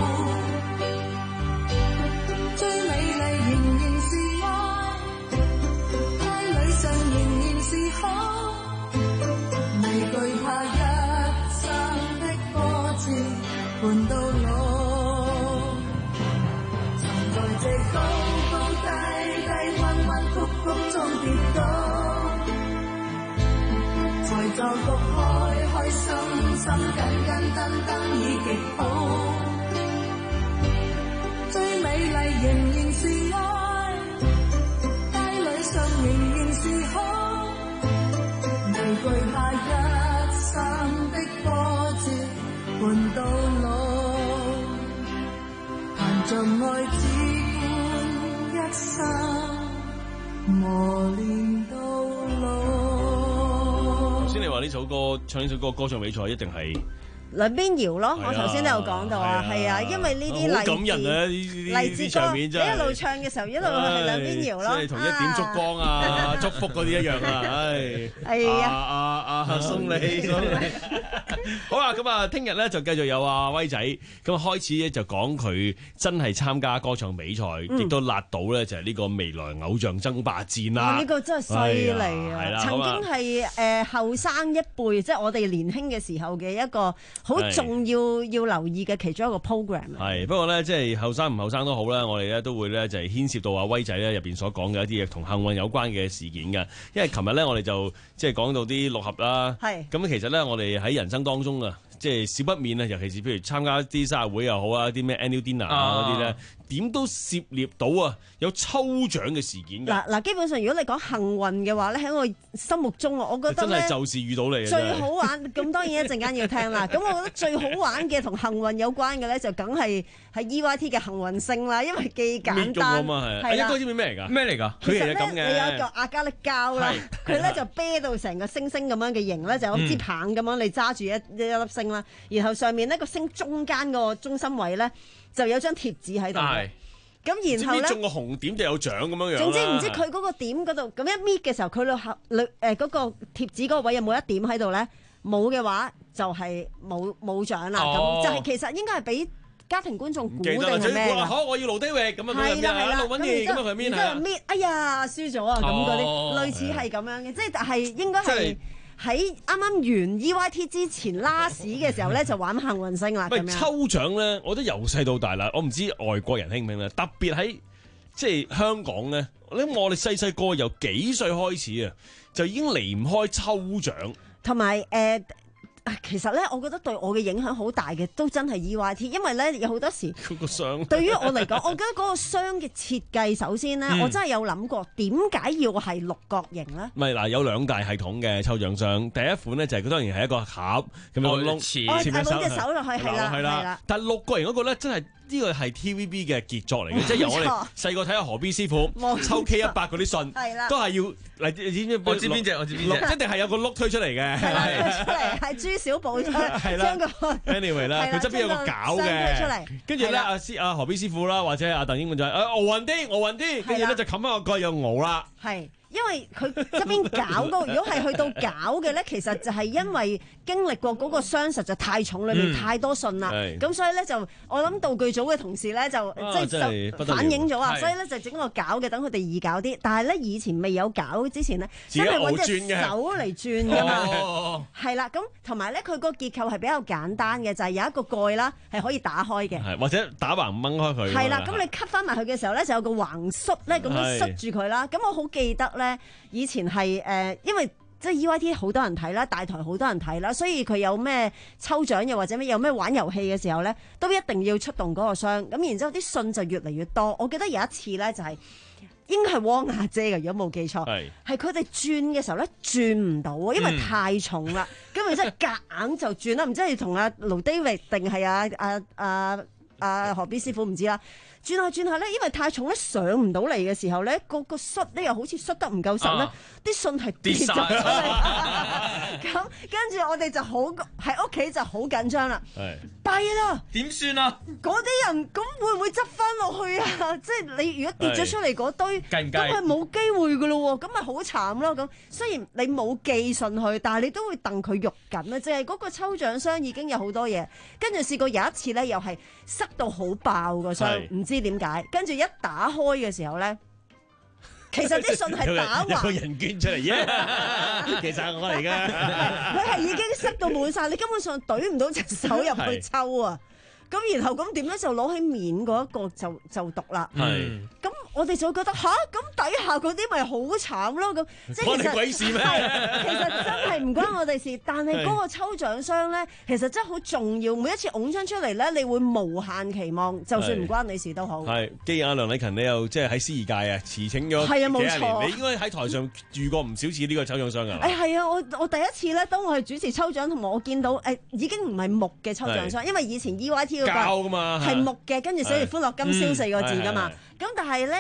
最美麗仍然是愛，街裏上仍然是好，未懼怕一生的波折伴到老，曾在這高高低低彎彎曲曲中跌倒，才就復開開心心緊緊噔噔已極好，最美麗仍然是愛，街裏上仍然是好，未懼怕一生的波折伴到老，憑着愛只管一生磨練到老。 頭先你話呢首歌唱呢首歌歌唱比賽一定係兩邊搖咯，我頭先都有講到啊，係啊，因為呢啲勵感人啊，勵志歌， 你一路唱嘅時候一路係兩邊搖咯， 即係同一點燭光啊、祝福嗰啲一樣啊，唉， 係啊， 啊啊送你，好啦，咁啊，聽日咧就繼續有阿威仔，咁啊開始咧就講佢真係參加歌唱比賽，亦都辣到咧就係呢個未來偶像爭霸戰啦。 呢個真係犀利啊！曾經係誒後生一輩，即係我哋年輕嘅時候嘅一個好重要要留意嘅其中一個 program。 係不過咧，即係後生唔後生都好啦，我哋咧都會咧就係牽涉到阿威仔咧入邊所講嘅一啲嘢同幸運有關嘅事件㗎。因為琴日咧我哋就即係講到啲六合啦，係咁其實咧我哋喺人生當中啊，即係少不免啊，尤其是譬如參加啲生日會又好啊，啲咩 annual dinner 啊嗰啲咧，點都涉獵到啊有抽獎嘅事件㗎。嗱嗱，基本上如果你講幸運嘅話咧，喺我心目中我覺得真係就是遇到你最好玩。咁當然一陣間要聽啦。咁我覺得最好玩嘅同幸運有關嘅咧，就梗係係 E Y T 嘅幸運星啦，因為既簡單係啦。應該知唔知咩嚟㗎？咩嚟㗎？ 其實咧，你有一個亞加力膠啦，佢咧就啤到成個星星咁樣嘅形咧，就好似棒咁樣，你揸住一一粒星啦，然後上面呢個星中間個中心位咧就有張貼紙喺度。咁然後咧， 中個紅點就有獎咁樣樣。 總之唔知佢嗰個點嗰度，咁一搣嘅時候，佢裏後裏誒嗰個貼紙嗰個位有冇一點喺度咧？冇嘅話就係冇冇獎啦。咁就係其實應該係俾家庭觀眾估定係咩？ 好，我要盧低域咁樣。係啦係啦，咁然之後然之後搣，哎呀輸咗啊！咁嗰啲類似係咁樣嘅，即係係應該係。喺啱啱完 E Y T 之前 last 嘅時候咧，就玩幸運星啦。咁樣抽獎咧，我覺得由細到大啦，我唔知外國人興唔興咧。特別喺即係香港咧，我諗我哋細細個由幾歲開始啊，就已經離唔開抽獎。 同埋誒，其實咧，我覺得對我嘅影響好大嘅，都真係 E Y T， 因為咧有好多時嗰個箱對於我嚟講，我覺得嗰個箱嘅設計，首先咧，嗯、我真係有諗過點解要係六角形咧？ 唔係嗱，有兩大系統嘅抽獎箱，第一款咧就係佢當然係一個盒咁樣窿， 前前隻手落去係啦，係啦。 但係六角形嗰個咧真係。呢個係 T V B 嘅傑作嚟嘅，即係由我哋細個睇下何必師傅抽 K 一百嗰啲信，都係要嚟知唔知？ 我知邊隻？我知邊隻？ 一定係有個碌推出嚟嘅， 係啦，推出嚟係朱小寶將個 anyway 啦，佢側邊有個攪嘅，跟住咧阿師阿何必師傅啦，或者阿鄧英文就係誒奧運啲，奧運啲，跟住咧就冚翻個蓋有鵝啦， 係。因為佢側邊搞嗰個，如果係去到搞嘅咧，其實就係因為經歷過嗰個箱實在太重，裏面太多信啦。咁、嗯、所以咧就我諗道具組嘅同事咧就、啊、即係就反映咗啊，所以咧就整個搞嘅，等佢哋易搞啲。但係咧以前未有搞之前咧，真係揾隻手嚟轉㗎嘛。係啦，咁同埋咧佢個結構係比較簡單嘅，就係、是、有一個蓋啦，係可以打開嘅， 或者打橫掹開佢。 係啦，咁你吸翻埋去嘅時候咧，就有個橫塞咧，咁樣塞住佢啦。咁我好記得。咧以前係誒、呃，因為即係 E Y T 好多人睇啦，大台好多人睇啦，所以佢有咩抽獎又或者咩有咩玩遊戲嘅時候咧，都一定要出動嗰個箱。咁然之後啲信就越嚟越多。我記得有一次咧，就係、是、應該係汪阿姐嘅，如果冇記錯，係佢哋轉嘅時候咧轉唔到，因為太重啦。咁然之後夾硬就轉啦，唔知係同阿盧 David 定係阿阿阿阿何必師傅唔知啦。轉下轉下咧，因為太重咧上唔到嚟嘅時候咧，個個塞咧又好似塞得唔夠實咧，啲、啊、信係跌咗出嚟。咁跟住我哋就好喺屋企就好緊張啦。係弊啦， 點算啊？ 嗰啲人咁會唔會執翻落去啊？即係你如果跌咗出嚟嗰堆，咁係冇機會噶咯喎，咁咪好慘咯。咁雖然你冇寄信去，但係你都會戥佢肉緊啊。即係嗰個抽獎箱已經有好多嘢，跟住試過有一次咧，又係塞到好爆個箱，唔知點解，跟住一打開嘅時候咧，其實啲信係打橫， 有個人捐出嚟啫，其實係我嚟噶， 佢係已經塞到滿晒，你根本上懟唔到隻手入去抽啊！咁然後咁點咧就攞起面嗰一個就就讀啦。係咁我哋就覺得吓，咁底下嗰啲咪好慘咯。咁即係關你鬼事咩？ 其實真係唔關我哋事，但係嗰個抽獎箱咧，其實真係好重要。每一次拱張出嚟咧，你會無限期望，就算唔關你事都好。係， 既然阿梁禮勤你又即係喺司儀界啊，辭請咗係啊，冇錯， 你應該喺台上遇過唔少次呢個抽獎箱㗎。 誒係啊，我我第一次咧，當我係主持抽獎，同埋我見到誒已經唔係木嘅抽獎箱，因為以前 E Y T 膠㗎嘛， 係木嘅，跟住寫住歡樂今宵四個字㗎嘛。咁但係咧，嗰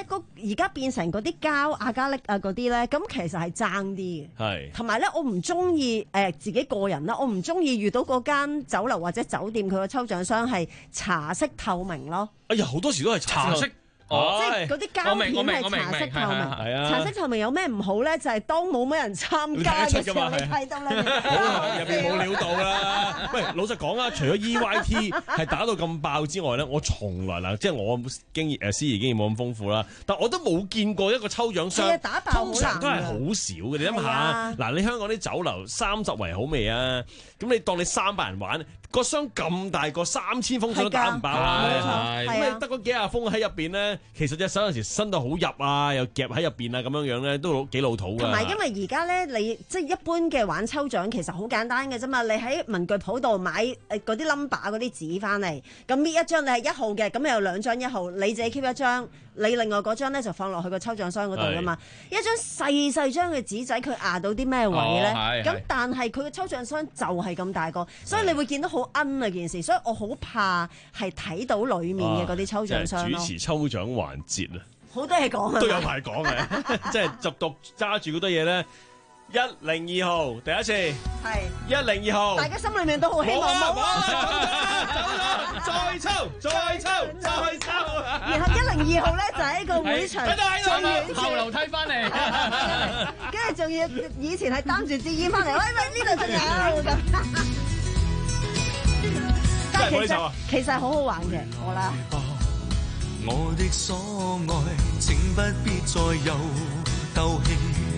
嗰而家變成嗰啲膠亞加力啊嗰啲咧，咁其實係爭啲嘅。 係。 同埋咧，我唔中意誒自己個人啦，我唔中意遇到嗰間酒樓或者酒店佢個抽獎箱係茶色透明咯。 哎呀，好多時都係茶色。 哦、即係嗰啲膠片係茶色透明， 係啊， 茶色透明有咩唔好咧？就係、是、當冇乜人參加嘅時候，你睇到咧， 入邊冇料到啦。喂，老實講啊，除咗 E Y T 係打到咁爆之外咧，我從來嗱，即係我經驗誒司儀經驗冇咁豐富啦，但我都冇見過一個抽獎箱， 打爆通常都係好少嘅。你諗下，嗱，你香港啲酒樓三十圍好味啊，咁你當你三百人玩。個箱咁大個三千封信都打唔爆啊！咁你得嗰幾廿封喺入邊咧，其實隻手有時伸到好入啊，又夾喺入邊啊，咁樣樣咧都幾老土㗎。 同埋因為而家咧，你即係一般嘅玩抽獎其實好簡單嘅啫嘛，你喺文具鋪度買誒嗰啲 number 嗰啲紙翻嚟，咁搣一張你係一號嘅，咁有兩張一號，你自己 keep 一張，你另外嗰張咧就放落去個抽獎箱嗰度㗎嘛。一張細細張嘅紙仔，佢壓到啲咩位咧？咁、哦、但係佢嘅抽獎箱就係咁大個，所以你會見到好奀啊件事，所以我好怕係睇到裡面嘅嗰啲抽獎箱咯。 主持抽獎環節啊， 好多嘢講啊， 都有排講嘅，即係就讀揸住好多嘢咧。一零二號第一次係一零二號， 大家心裏面都好希望冇啊！ 再抽再抽再抽， 然後一零二號咧就喺個會場最遠後樓梯翻嚟， 跟住仲要以前係擔住支煙翻嚟，喂喂呢度仲有咁。但係其實其實好好玩嘅，好啦。 我的所愛，請不必再有鬥氣。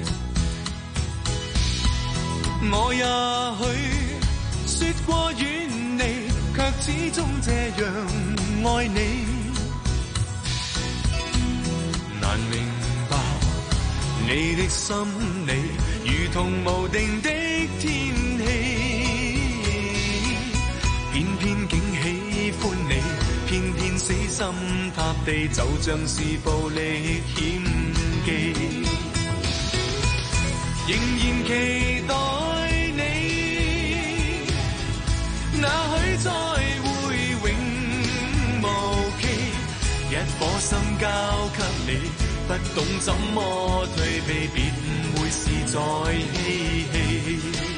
我也許說過遠離，卻始終這樣愛你。難明白你的心理，如同無定的天氣，偏偏竟喜歡你，偏偏死心塌地，就像是暴力險記，仍然期待你，那許再會永無期，一顆心交給你，不懂怎麼退避，便會是在嬉戲，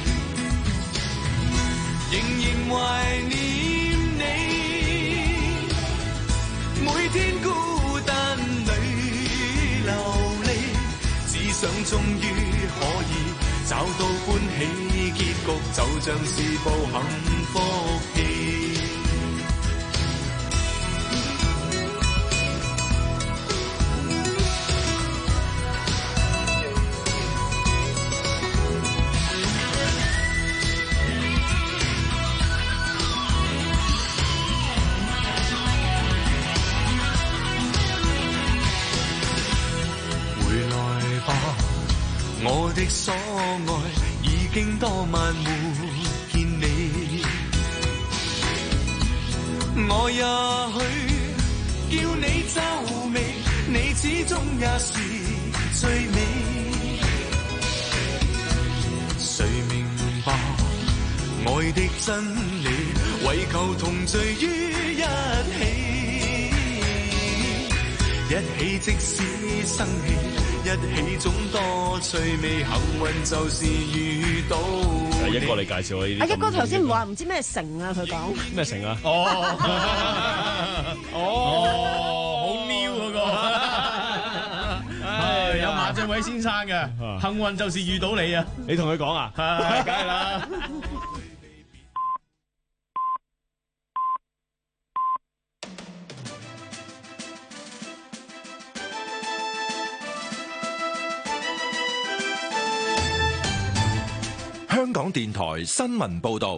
仍然懷念你，每天孤單裏流離，只想終於可以找到歡喜結局，就像是部幸福戲。我的所愛已經多晚沒見你，我也許叫你皺眉，你始終也是最美。誰明白愛的真理，為求同聚於一起，一起即使生氣，一起總多趣味，幸運就是遇到你。 一哥你介紹我呢啲。 阿一哥頭先唔話唔知咩城啊，佢講咩城啊？ 哦哦，好 new 嗰個，係有馬俊偉先生嘅，幸運就是遇到你啊！ 你同佢講啊？ 係，梗係啦。 香港電台新聞報導，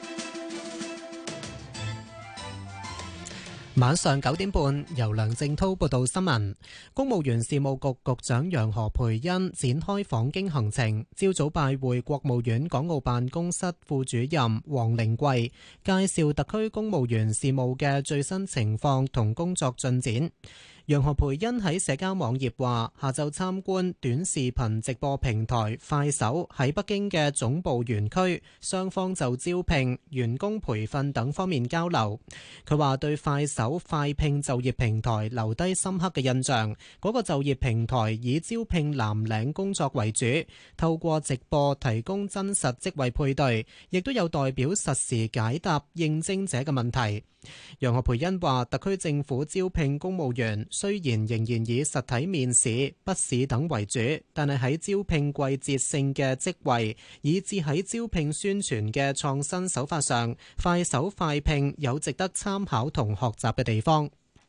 晚上九點半，由梁正滔報道新聞。公務員事務局局長楊何蓓茵展開訪京行程，朝早拜會國務院港澳辦公室副主任黃靈桂，介紹特區公務員事務嘅最新情況同工作進展。 楊何蓓茵喺社交網頁話：下晝參觀短視頻直播平台快手喺北京嘅總部園區，雙方就招聘、員工培訓等方面交流。佢話對快手快聘就業平台留低深刻嘅印象。嗰個就業平台以招聘藍領工作為主，透過直播提供真實職位配對，亦都有代表實時解答應徵者嘅問題。楊何蓓茵話：特區政府招聘公務員雖然仍然以實體面試、筆試等為主，但係喺招聘季節性嘅職位，以至喺招聘宣傳嘅創新手法上，快手快聘有值得參考同學習嘅地方。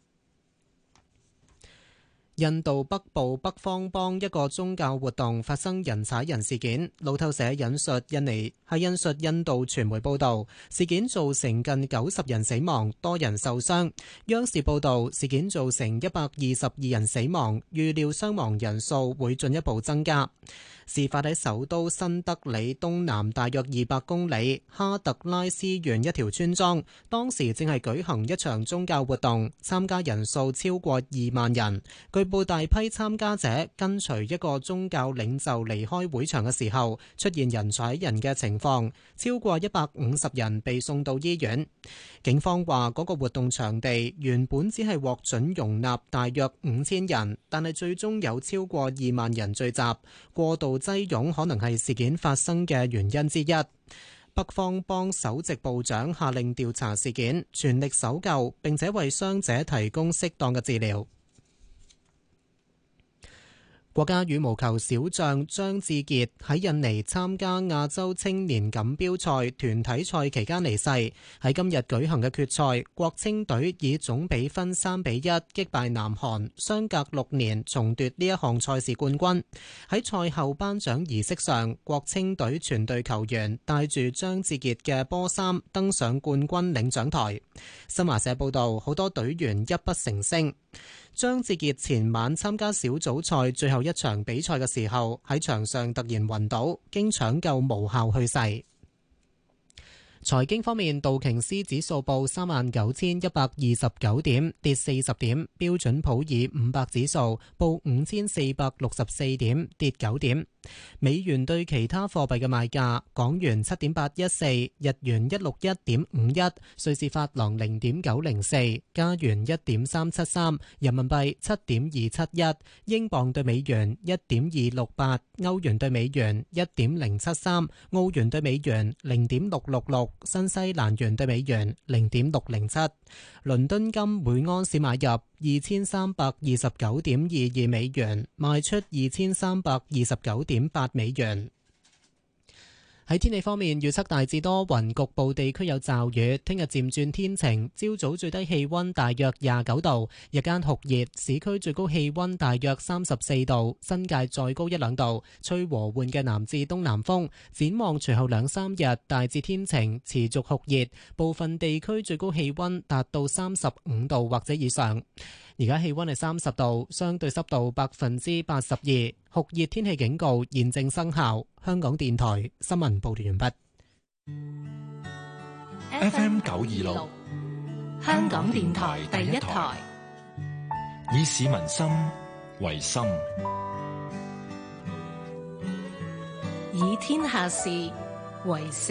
印度北部北方邦一個宗教活動發生人踩人事件，路透社引述印尼係引述印度傳媒報道，事件造成近九十人死亡，多人受傷。央視報道，事件造成一百二十二人死亡，預料傷亡人數會進一步增加。事發喺首都新德里東南大約二百公里哈特拉斯縣一條村莊，當時正係舉行一場宗教活動，參加人數超過二萬人。據報大批參加者跟隨一個宗教領袖離開會場嘅時候，出現人踩人嘅情況，超過一百五十人被送到醫院。警方話嗰個活動場地原本只係獲准容納大約五千人，但係最終有超過二萬人聚集，過度擠擁可能係事件發生嘅原因之一。北方邦首席部長下令調查事件，全力搜救，並且為傷者提供適當嘅治療。國家羽毛球小將張志傑喺印尼參加亞洲青年錦標賽團體賽期間離世。喺今日舉行嘅決賽，國青隊以總比分三比一擊敗南韓，相隔六年重奪呢一項賽事冠軍。喺賽後頒獎儀式上，國青隊全隊球員帶住張志傑嘅波衫登上冠軍領獎台。新華社報道，好多隊員泣不成聲。張志傑前晚參加小組賽最後一場比賽嘅時候，喺場上突然暈倒，經搶救無效去世。財經方面，道瓊斯指數報三萬九千一百二十九點，跌四十點；標準普爾五百指數報五千四百六十四點，跌九點。美元對其他貨幣嘅賣價：港元七點八一四，日元一六一點五一，瑞士法郎零點九零四，加元一點三七三，人民幣七點二七一，英鎊對美元一點二六八，歐元對美元一點零七三，澳元對美元零點六六六，新西蘭元對美元零點六零七。倫敦金每安士買入二千三百二十九點二二美元，賣出二千三百二十九點八美元。喺天氣方面，預測大致多雲，局部地區有驟雨。聽日漸轉天晴，朝早最低氣溫大約廿九度，日間酷熱，市區最高氣溫大約三十四度，新界再高一兩度，吹和緩嘅南至東南風。展望隨後兩三日大致天晴，持續酷熱，部分地區最高氣溫達到三十五度或者以上。而家氣溫係三十度，相對濕度百分之八十二，酷熱天氣警告現正生效。香港電台新聞報道完畢。 F M 九二六， 香港電台第一台， 以市民心為心， 以天下事為事。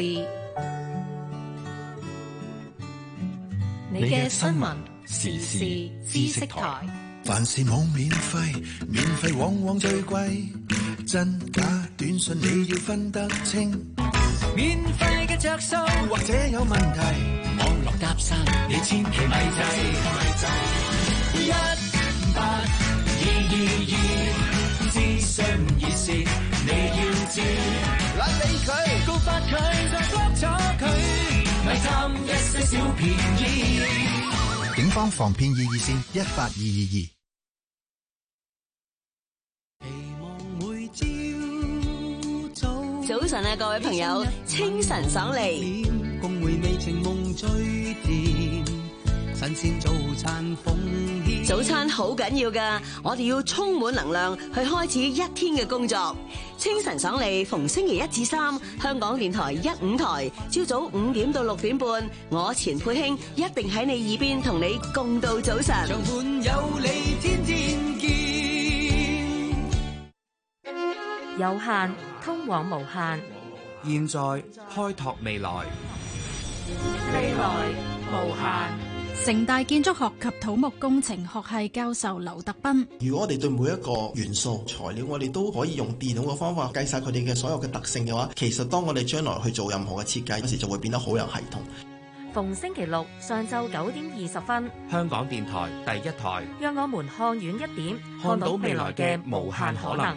你嘅新聞時事知識台， 凡事冇免費，免費往往最貴，真假短信你要分得清。免費嘅着數或者有問題，網絡搭訕你千祈咪制咪制。一八二二二諮詢熱線你要知，懶理佢告發佢就 block 咗佢，咪貪一些小便宜。警方防騙易熱線一八二二二。 早晨啊，各位朋友，清晨爽利。早餐好緊要噶，我哋要充滿能量去開始一天嘅工作。 清晨爽利，逢星期一至三，香港電台一五台，朝早五點到六點半，我錢佩卿一定喺你耳邊同你共度早晨。 長伴有你天天見， 有限通往無限， 現在開拓未來， 未來無限。 城大建築學及土木工程學系教授劉特斌： 如果我哋對每一個元素材料，我哋都可以用電腦嘅方法計晒佢哋嘅所有嘅特性嘅話，其實當我哋將來去做任何嘅設計嗰時，就會變得好有系統。 逢星期六上晝九點二十分， 香港電台第一台， 讓我們看遠一點，看到未來嘅無限可能。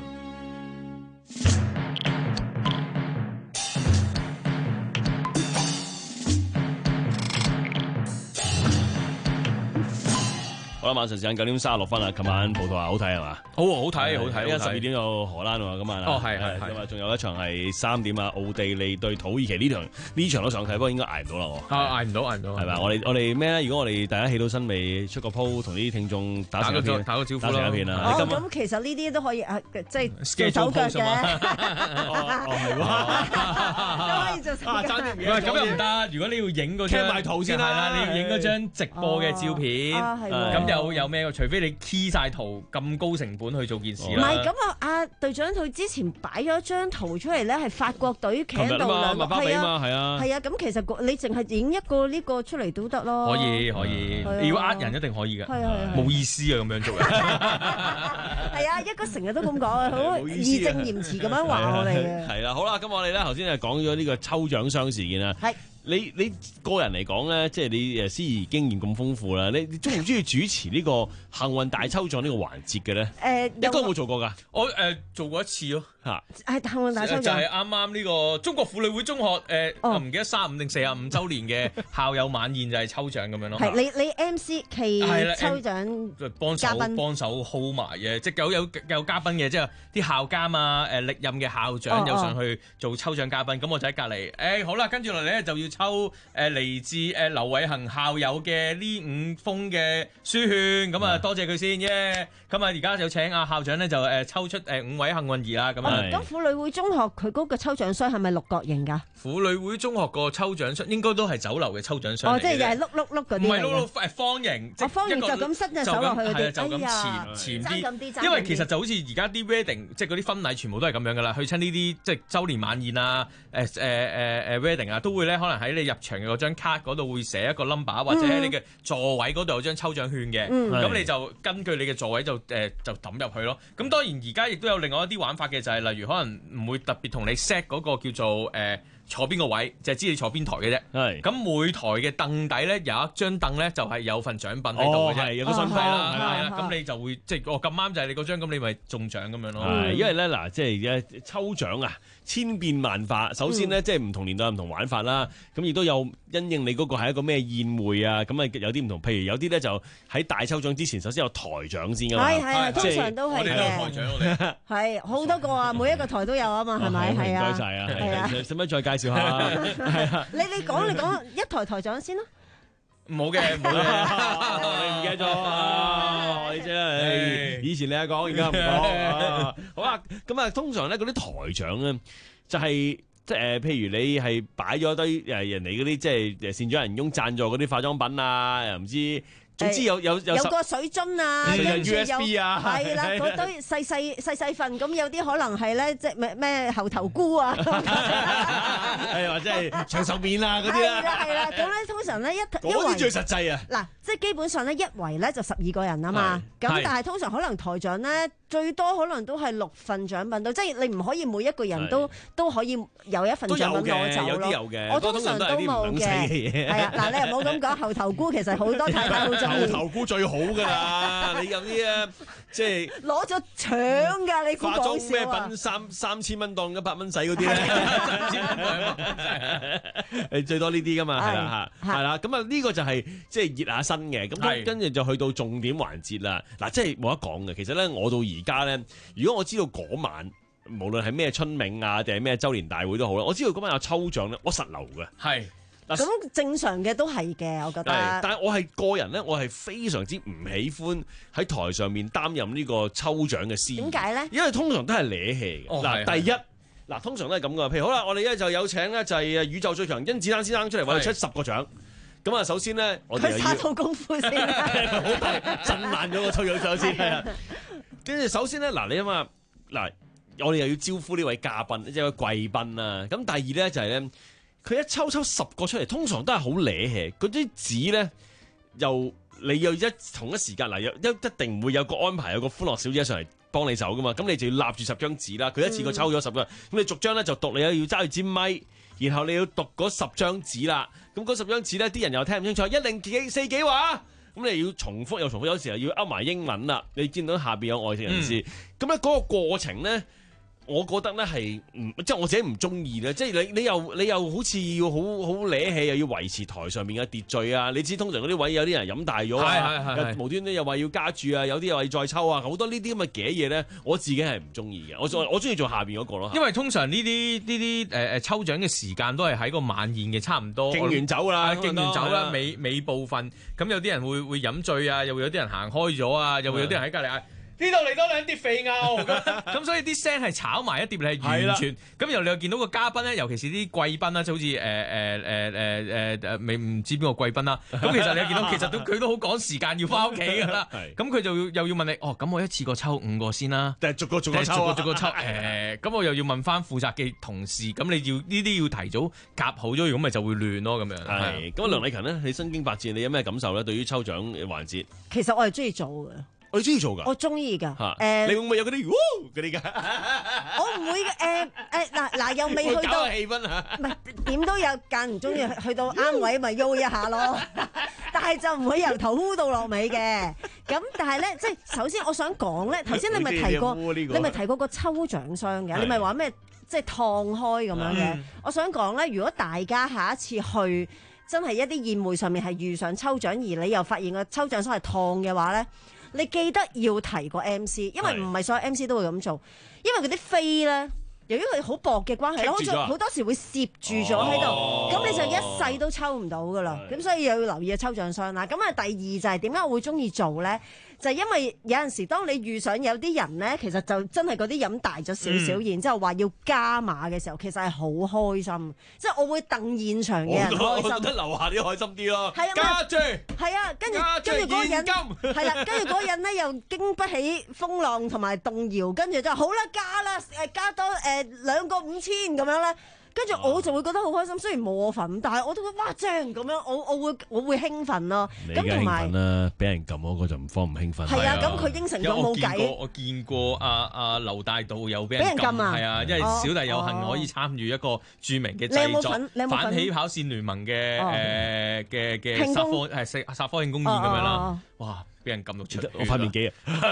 好啦，晚上時間九點三十六分啦。琴晚葡萄牙好睇係嘛？ 好好睇，好睇。 因為十二點有荷蘭喎，咁啊。 哦，係係咁啊，仲有一場係三點啊，奧地利對土耳其呢場呢場都上睇，不過應該捱唔到啦喎。 啊，捱唔到，捱唔到。 係咪？我哋我哋咩咧？如果我哋大家起到身未出個 po 同啲聽眾打成一片， 打個招呼打成一片啦。 哦，咁其實呢啲都可以啊，即係做手腳嘅。 哦，係喎。 都可以做手腳。 咁又唔得。如果你要影嗰張， 貼埋圖先啦。 係啦，你要影嗰張直播嘅照片。咁有有咩？除非你 key 晒圖咁高成本去做件事啦。 唔係咁啊！阿隊長佢之前擺咗張圖出嚟咧，係法國隊企喺度兩個，係啊， 係啊， 係啊。咁其實你淨係影一個呢個出嚟都得咯。 可以可以，你要呃人一定可以嘅。 係啊， 冇意思啊咁樣做嘅。 係啊，一個成日都咁講啊，好義正言辭咁樣話我哋嘅。 係啦，好啦，咁我哋咧頭先就講咗呢個抽獎箱事件啦。 係。 你你個人嚟講咧，即係你誒司儀經驗咁豐富啦，你中唔中意主持呢個幸運大抽獎呢個環節嘅咧？誒，一哥有冇做過㗎？ 我誒做過一次咯， 嚇。 係幸運大抽獎， 就係啱啱呢個中國婦女會中學誒，唔記得三十五定四十五週年嘅校友晚宴就係抽獎咁樣咯。 係你你 M C 期抽獎幫手幫手 hold 埋嘅，即係有有有嘉賓嘅，即係啲校監啊誒歷任嘅校長又上去做抽獎嘉賓，咁我就喺隔離誒好啦，跟住落嚟咧就要抽誒嚟自誒劉偉恒校友嘅呢五封嘅書券，咁啊多謝佢先耶！咁啊而家就請阿校長咧就誒抽出誒五位幸運兒啦，咁啊。 咁婦女會中學佢嗰個抽獎箱係咪六角形㗎？ 婦女會中學個抽獎箱應該都係酒樓嘅抽獎箱嚟嘅。 哦，即係又係碌碌碌嗰啲嚟嘅。 唔係碌碌，係方形。 哦，方形就咁伸隻手落去嗰啲。 就咁前前啲。因為其實就好似而家啲 wedding，即係嗰啲婚禮全部都係咁樣㗎啦。去親呢啲即係週年晚宴啊，誒誒誒誒 wedding 啊，都會咧可能喺你入場嘅嗰張卡嗰度會寫一個 number，或者喺你嘅座位嗰度有張抽獎券嘅。咁你就根據你嘅座位就誒就抌入去咯。咁當然而家亦都有另外一啲玩法嘅，就係例如可能唔會特別同你 set 嗰個叫做誒坐邊個位，就係知你坐邊台嘅啫。係。咁每台嘅凳底咧有一張凳咧就係有份獎品喺度嘅啫。有個信費啦，係啦。咁你就會即係哦咁啱就係你嗰張，咁你咪中獎咁樣咯。 係，因為咧嗱，即係而家抽獎啊，千變萬化。首先咧，即係唔同年代有唔同玩法啦。咁亦都有因應你嗰個係一個咩宴會啊，咁啊有啲唔同。譬如有啲咧就喺大抽獎之前，首先有台獎先㗎嘛。係係，通常都係嘅。我哋都有台獎，我哋係好多個啊，每一個台都有啊嘛，係咪？係啊。唔該曬啊，係啊。 使唔使再介紹下？係啊。 你你講你講一台台獎先啦。 冇嘅，冇嘅， 你唔記得咗啊？你啫，以前你係講，而家唔講。好啦，咁啊，通常咧嗰啲台獎咧，就係即係誒，譬如你係擺咗堆誒人哋嗰啲即係善長仁翁贊助嗰啲化妝品啊，又唔知。總之有有有有個水樽啊，跟住有 U S B 啊， 係啦，嗰堆細細細細份，咁有啲可能係咧，即係咩咩猴頭菇啊， 係或者係長壽麵啊嗰啲啦， 係啦係啦，咁咧通常咧一嗰啲最實際啊。 嗱，即係基本上咧一圍咧就十二個人啊嘛，咁但係通常可能台獎咧最多可能都係六份獎品到，即係你唔可以每一個人都都可以有一份獎品攞走咯。 有啲有嘅， 我通常都冇嘅。係啊，嗱你又冇咁講，猴頭菇其實好多太太好中。 猴頭菇最好㗎啦！你有啲啊，即係攞咗搶㗎，你估講笑啊？ 化妝咩品三三千蚊當一百蚊使嗰啲咧？誒最多呢啲㗎嘛，係啦嚇，係啦。咁啊呢個就係即係熱下身嘅，咁跟住就去到重點環節啦。嗱，即係冇得講嘅。其實咧，我到而家咧，如果我知道嗰晚無論係咩春茗啊，定係咩週年大會都好啦，我知道嗰晚有抽獎咧，我實留嘅。 係。 咁正常嘅都係嘅，我覺得。 但係我係個人咧，我係非常之唔喜歡喺台上面擔任呢個抽獎嘅司儀。 點解咧？ 因為通常都係瀨氣嘅。嗱、哦，第一嗱，通常都係咁噶。譬如好啦，我哋咧就有請咧就係宇宙最強甄子丹先生出嚟，為我哋出十個獎。咁啊，首先咧，我哋又要佢撒套功夫先， 好大震爛咗個抽獎獎先係啊。跟住首先咧，嗱你諗下，嗱我哋又要招呼呢位嘉賓，即係個貴賓啦。咁第二咧就係咧。佢一抽抽十個出嚟，通常都係好瀨氣。嗰啲紙咧，又你又一同一時間嗱，一一定唔會有個安排，有個歡樂小姐上嚟幫你手噶嘛。咁你就要立住十張紙啦。佢一次過抽咗十個，咁、嗯、你逐張咧就讀，你又要揸住支咪，然後你要讀嗰十張紙啦。咁嗰十張紙咧，啲人又聽唔清楚，一零幾四幾話，咁你要重複又重複，有時候要噏埋英文啦。你見到下邊有外籍人士，咁咧嗰個過程咧。我覺得咧係唔即係我自己唔中意咧，即係你你又你又好似要好好瀨氣，又要維持台上面嘅秩序啊！你知通常嗰啲位有啲人飲大咗啊，無端端又話要加注啊，有啲又話要再抽啊，好多呢啲咁嘅嘅嘢咧，我自己係唔中意嘅。我我中意做下邊嗰個咯。因為通常呢啲呢啲誒誒抽獎嘅時間都係喺個晚宴嘅差唔多， 敬完酒啦， 敬完酒啦，尾尾部分咁有啲人會會飲醉啊，又會有啲人行開咗啊，又會有啲人喺隔離嗌。呢度嚟多兩碟肥牛咁，咁所以啲聲係炒埋一碟，你係完全咁。然後你又見到個嘉賓咧，尤其是啲貴賓啦，就好似誒誒誒誒誒未唔知邊個貴賓啦。咁其實你又見到，其實都佢都好趕時間要翻屋企㗎啦。咁佢就又要問你，哦，咁我一次過抽五個先啦， 但係逐個逐個抽，逐個逐個抽。誒，咁我又要問翻負責嘅同事，咁你要呢啲要提早夾好咗，如果咪就會亂咯咁樣。 係。咁梁禮勤咧，你身經百戰，你有咩感受咧？對於抽獎嘅環節， 其實我係中意做嘅。 我中意做噶， 我中意噶。誒、 呃，你會唔會有嗰啲嗰啲噶？ 我唔會嘅。誒誒嗱嗱，又未去到氣氛啊！ 唔係點都有間唔中意去到啱位咪喐一下咯。但係就唔會由頭呼到落尾嘅。咁但係咧，即係首先我想講咧，頭先你咪提過，你咪提過個抽獎箱嘅，你咪話咩？即係燙開咁樣嘅。我想講咧，如果大家下一次去真係一啲宴會上面係遇上抽獎，而你又發現個抽獎箱係燙嘅話咧。你記得要提個 M C， 因為唔係所有 M C 都會咁做，因為嗰啲飛咧，由於佢好薄嘅關係，好似好多時會攝住咗喺度，咁、哦、你就一世都抽唔到噶啦，咁所以又要留意抽獎箱啦。咁啊，第二就係點解我會中意做咧？就係、是、因為有陣時當你遇上有啲人咧，其實就真係嗰啲飲大咗少少，然之後話要加碼嘅時候，其實係好開心，即係我會戥現場嘅人開心。 我覺得樓下啲開心啲咯。係啊，加注係啊，跟住跟住嗰個人係啦，跟住嗰個人咧又經不起風浪同埋動搖，跟住就好啦，加啦，誒加多誒兩個五千咁樣咧。跟住我就會覺得好開心，雖然冇我份，但係我都覺得哇正咁樣，我我會我會興奮咯。咁同埋啦，俾人撳嗰個就唔方唔興奮。 係啊，咁佢應承咗冇計。 我見過阿阿劉大道有俾人撳啊，係啊，因為小弟有幸可以參與一個著名嘅製作反起跑線聯盟嘅誒嘅嘅殺科係殺殺科慶公演咁樣啦。哇！俾人撳到出， 我塊面幾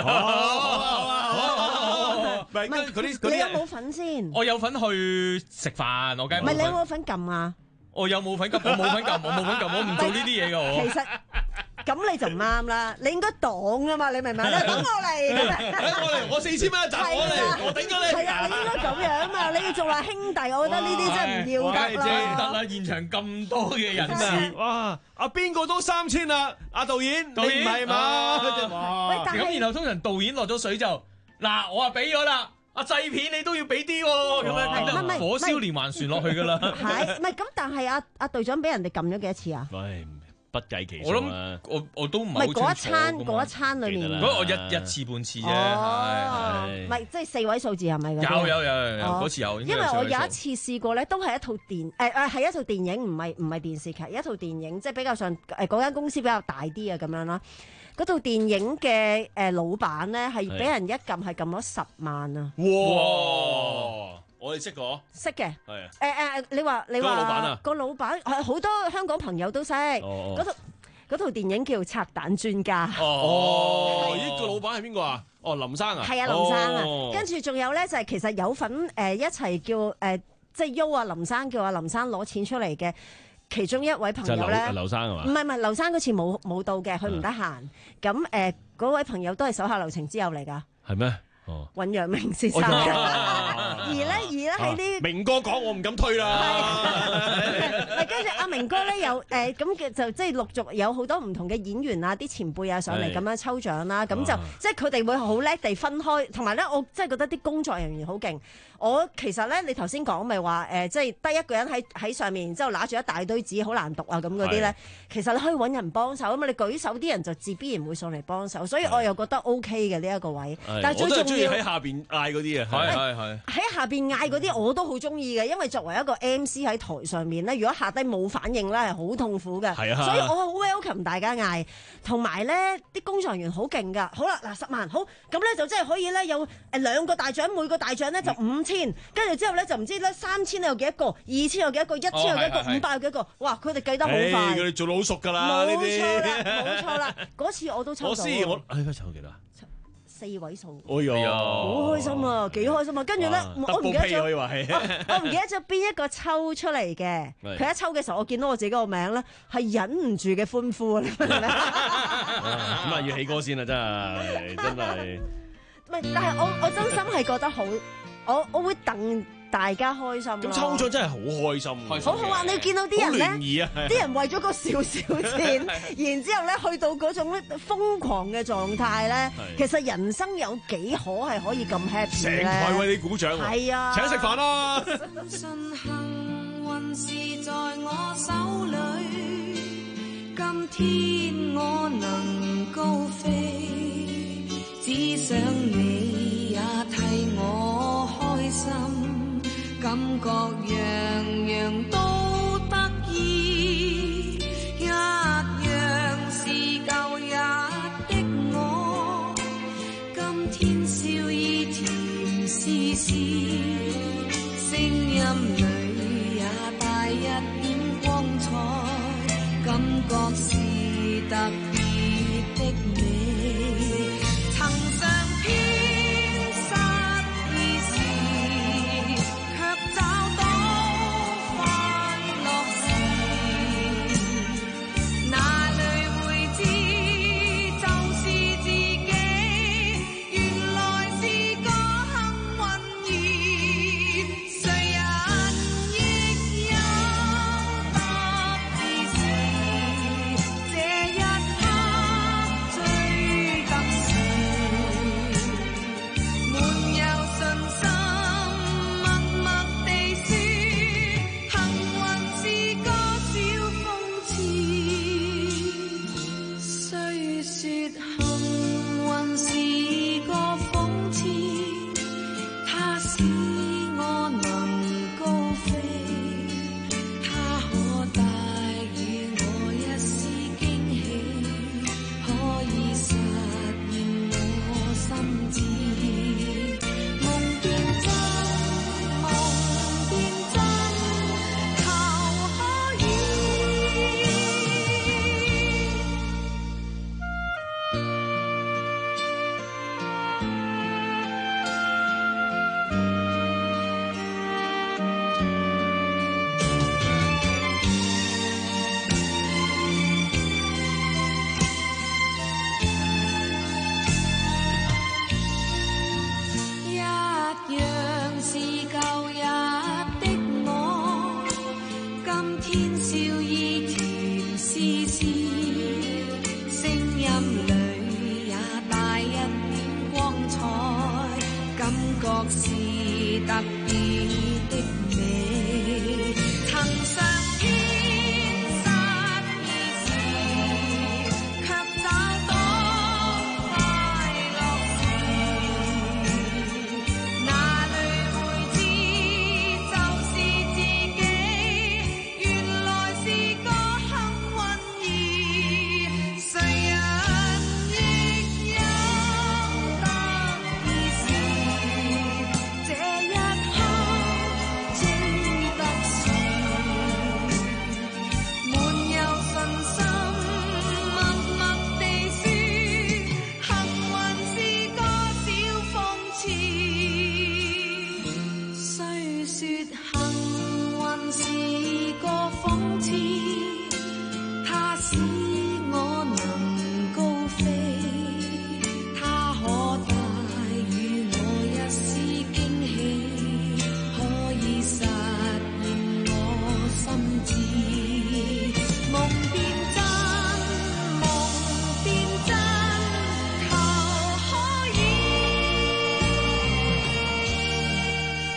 啊！唔係嗰啲嗰啲， 你有冇份先？ 我有份去食飯，我梗係唔係你有冇份撳啊？ 我有冇份撳？我冇份撳，我冇份撳，我唔做呢啲嘢㗎我。 其實咁你就唔啱啦，你應該擋啊嘛，你明唔明？你擋我嚟， 我嚟，我四千蚊一集，我嚟，我頂咗你。 係啊，你應該咁樣啊嘛，你要做話兄弟，我覺得呢啲真係唔要得啦。 得啦，現場咁多嘅人士， 哇！阿邊個都三千啦，阿導演，導演唔係嘛？ 哇！咁然後通常導演落咗水就。嗱，我話俾咗啦，阿製片你都要俾啲喎，咁樣火燒連環船落去噶啦。 係，唔係咁？但係阿阿隊長俾人哋撳咗幾多次啊？ 喂，不計其數我諗我我都唔係好清楚。唔係嗰一餐嗰一餐裡面， 嗰我一一次半次啫。 唔係即係四位數字係咪？ 有有有有嗰次有。 因為我有一次試過咧，都係一套電誒誒係一套電影，唔係唔係電視劇，一套電影即係比較上誒嗰間公司比較大啲啊咁樣啦。嗰套電影嘅誒老闆咧，係俾人一撳係撳咗十萬啊！ 哇！我哋識個識嘅係誒誒，你話你話個老闆啊？ 個老闆係好多香港朋友都識。嗰套嗰套電影叫《拆彈專家》。 哦，呢個老闆係邊個啊？哦，林生啊？ 係啊，林生啊。跟住仲有咧，就係其實有份誒一齊叫誒，即係邀阿林生叫阿林生攞錢出嚟嘅。其中一位朋友咧， 劉生係嘛？ 唔係唔係，劉生嗰次冇冇到嘅，佢唔得閒。咁誒，嗰位朋友都係手下留情之友嚟㗎。 係咩？ 尹陽明先生。而咧而咧喺啲明哥講，我唔敢推啦。 係跟住阿明哥咧有誒咁嘅就即係陸續有好多唔同嘅演員啊、啲前輩啊上嚟咁樣抽獎啦。咁就即係佢哋會好叻地分開，同埋咧我真係覺得啲工作人員好勁。我其實咧，你頭先講咪話誒，即係得一個人喺喺上面，然之後揦住一大堆紙，好難讀啊咁嗰啲咧。其實你可以揾人幫手啊嘛，你舉手啲人就自必然會上嚟幫手，所以我又覺得 O K 嘅呢一個位。但係最重要喺下邊嗌嗰啲啊，係係係喺下邊嗌嗰啲我都好中意嘅，因為作為一個 M C 喺台上面咧，如果下低冇反應咧係好痛苦嘅。係啊，所以我好 welcome 大家嗌，同埋咧啲工作人員好勁㗎。好啦，嗱十萬好咁咧就即係可以咧有誒兩個大獎，每個大獎咧就五千，跟住之後咧就唔知咧三千有幾多個，二千有幾多個，一千有幾多個，五百有幾多個。哇！佢哋計得好快， 佢哋做到好熟㗎啦。 冇錯啦，冇錯啦。嗰次我都抽到。 我知我誒抽幾多？ 四位數， 哎呀， 好開心啊，幾開心啊！跟住咧，我唔記得咗，我唔記得咗邊一個抽出嚟嘅。佢一抽嘅時候，我見到我自己個名咧，係忍唔住嘅歡呼啊！咁啊，要起歌先啦，真係真係。 唔係，但係我我真心係覺得好，我我會戥大家開心。 咁抽獎真係好開心， 好好啊！你見到啲人咧，啲人為咗個少少錢，然之後咧去到嗰種咧瘋狂嘅狀態咧，其實人生有幾可係可以咁 happy 咧？ 成台為你鼓掌， 係啊， 請食飯啦！ 信幸運是在我手裏，今天我能高飛，只想你也替我開心。感覺樣樣都得意，一樣是舊日的我。今天笑意甜絲絲，聲音裏也帶一點光彩，感覺是特別的你。曾上天。 這一刻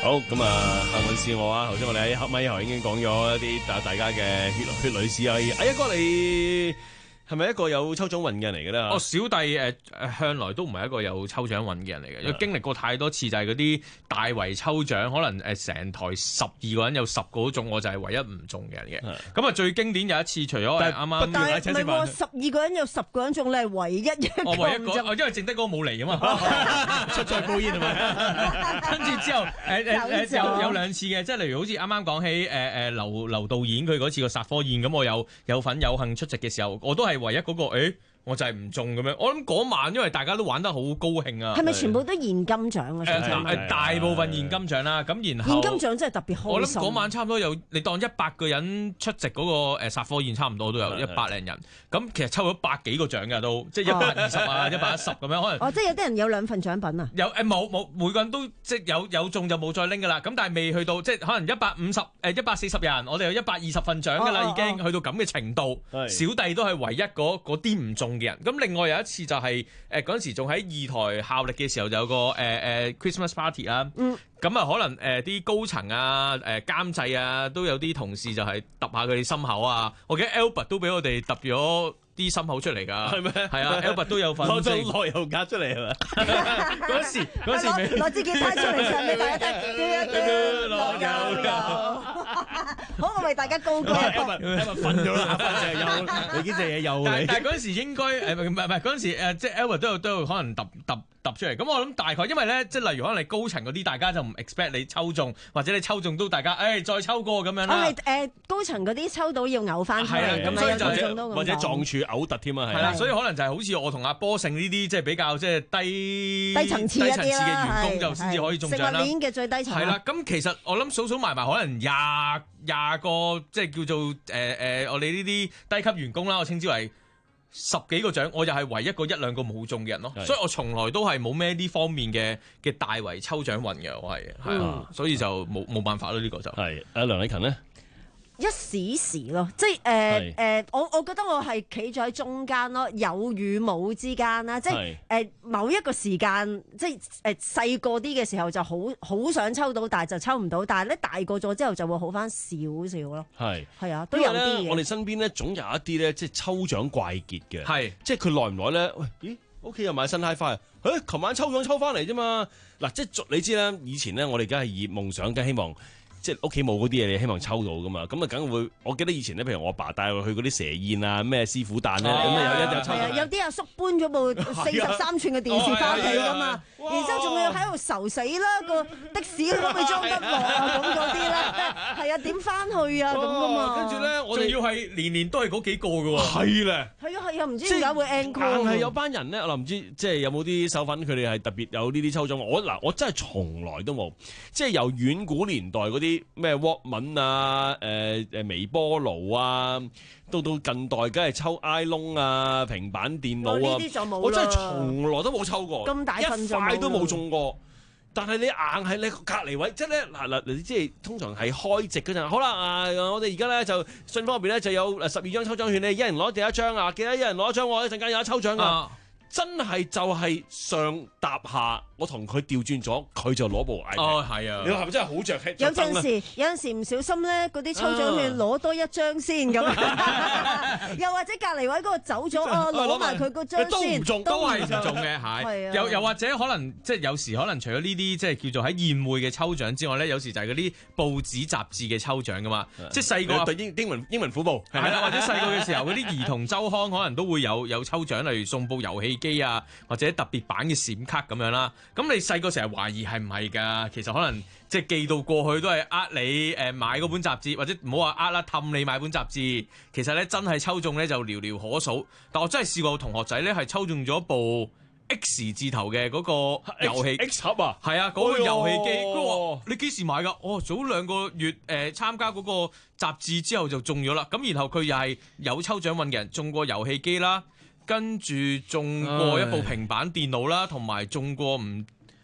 好咁啊，幸運是我啊！頭先我哋喺黑咪後已經講咗一啲大大家嘅血血淚史啊！哎呀哥你。係咪一個有抽獎運嘅人嚟嘅咧？ 哦，小弟誒誒、呃、向來都唔係一個有抽獎運嘅人嚟嘅，因為經歷過太多次就係嗰啲大圍抽獎，可能誒成、呃、台十二個人有十個都中，我就係唯一唔中嘅人嘅。咁啊最經典有一次，除咗啱啱， 但係唔係喎，十二個人有十個人中，你係唯一一個。 我唯一一個，因為剩低嗰個冇嚟啊嘛，出在報煙係咪？跟住之後誒誒誒有有兩次嘅，即係例如好似啱啱講起誒誒、呃、劉劉導演佢嗰次個殺科宴，咁我有有份有幸出席嘅時候，我都係唯一嗰、那個，誒、欸，我就係唔中咁樣。我諗嗰晚因為大家都玩得好高興啊， 係咪全部都現金獎啊？誒、 呃呃、大部分現金獎啦，咁然後現金獎真係特別開心。 我諗嗰晚差唔多有，你當一百個人出席嗰、那個誒殺科宴，差唔多都有一百零人。咁其實抽咗百幾個獎㗎都，即係一百二十啊，一百一十咁樣可能。 哦，即係有啲人有兩份獎品啊？ 有誒冇冇每個人都即係有有中就冇再拎㗎啦。咁但係未去到即係可能一百五十誒一百四十人，我哋有一百二十份獎㗎啦，哦、已經去到咁嘅程度。哦、小弟都係唯一嗰嗰啲唔中嘅人。咁另外有一次就係誒嗰陣時仲喺二台效力嘅時候，就有個誒誒、呃、Christmas party 啦。嗯。咁啊，可能誒啲、呃、高層啊、誒、呃、監製啊，都有啲同事就係揼下佢哋心口啊。我記得 Albert 都俾我哋揼咗啲心口出嚟㗎。係咩？係啊 ，Albert 都有份攞張內油夾出嚟係咪？嗰時嗰時未攞支吉他出嚟唱俾大家聽。落油油，好，我為大家高歌。 今日今日瞓咗啦，瞓就又你幾隻嘢又嚟。 但係嗰陣時應該誒唔係唔係嗰陣時誒，即係 Albert 都有都有可能揼揼。揼出嚟，咁我諗大概，因為咧，即係例如可能你高層嗰啲，大家就唔 expect 你抽中，或者你抽中都大家，誒、哎、再抽過咁樣啦。我係誒高層嗰啲抽到要嘔翻出嚟，咁所以就或者撞柱嘔突添啊， 係啦，所以可能就係好似我同阿波勝呢啲，即係比較即係低低層次一啲嘅員工就先至可以中獎啦。 食物鏈嘅最低層。 係啦，咁其實我諗數數埋埋，可能廿廿個即係叫做誒誒、呃，我哋呢啲低級員工啦，我稱之為。十幾個獎，我又係唯一個一兩個冇中嘅人咯，所以我從來都係冇咩呢方面嘅嘅大圍抽獎運嘅，我係係啊，所以就冇冇辦法咯，呢、這個就係阿梁禮勤咧。 一時時咯，即係誒誒，我我覺得我係企咗喺中間咯，有與冇之間啦，即係誒、呃、某一個時間，即係誒細個啲嘅時候就好好想抽到，但係就抽唔到，但係咧大個咗之後就會好翻少少咯。係係啊，都有啲嘅。 我哋身邊咧總有一啲咧，即係抽獎怪傑嘅，係即係佢耐唔耐咧？喂，咦，屋企又買新 HiFi 啊？誒，琴晚抽獎抽翻嚟啫嘛。嗱，即係你知啦，以前咧我哋梗係以夢想，梗希望。即係屋企冇嗰啲嘢，你希望抽到噶嘛？咁啊，梗會。我記得以前咧，譬如我阿爸帶我去嗰啲蛇宴啊，咩師傅誕咧，咁啊有一有抽。係啊， 有啲阿叔搬咗部四十三寸嘅電視翻嚟噶嘛，然之後仲要喺度愁死啦，個的士都未裝得落啊，咁嗰啲咧，係啊，點翻去啊咁噶嘛？ 跟住咧，我哋要係年年都係嗰幾個噶喎。 係咧。 係啊係啊，唔知點解會 encore。 但係有班人咧，我唔知即係有冇啲手粉，佢哋係特別有呢啲抽獎。我嗱，我真係從來都冇，即係由遠古年代嗰啲咩文啊，誒誒微波爐啊，到到近代梗係抽 iPhone 啊，平板電腦啊，我真係從來都冇抽過， 咁大份一塊都冇中過。但係你硬係你隔離位，即係咧嗱嗱，你即係通常係開席嗰陣，好啦啊，我哋而家咧就信方入邊咧就有誒十二張抽獎券，你一人攞第一張啊，記得一人攞一張喎，一陣間有得抽獎啊！啊真係就係上搭下，我同佢調轉咗，佢就攞部 iPad。哦，係啊！你話係咪真係好着氣？ 有陣時，有陣時唔小心咧，嗰啲抽獎券攞多一張先咁。又或者隔離位嗰個走咗，哦，攞埋佢嗰張先， 都唔中，都係唔中嘅，係。又又或者可能即係有時可能除咗呢啲即係叫做喺宴會嘅抽獎之外咧，有時就係嗰啲報紙雜誌嘅抽獎噶嘛。即係細個英英文英文虎報係啦，或者細個嘅時候嗰啲兒童週刊可能都會有有抽獎，例如送部遊戲機啊，或者特別版嘅閃卡咁樣啦。咁你細個成日懷疑係唔係㗎？其實可能即係寄到過去都係呃你誒買嗰本雜誌，或者唔好話呃啦，氹你買本雜誌。其實咧真係抽中咧就寥寥可數。但我真係試過同學仔咧係抽中咗部 X 字頭嘅嗰個遊戲 X 盒啊， 係啊，嗰個遊戲機。佢話你幾時買㗎？哦，早兩個月誒、呃、參加嗰個雜誌之後就中咗啦。咁然後佢又係有抽獎運嘅人，中過遊戲機啦。跟住中過一部平板電腦啦，同埋中過唔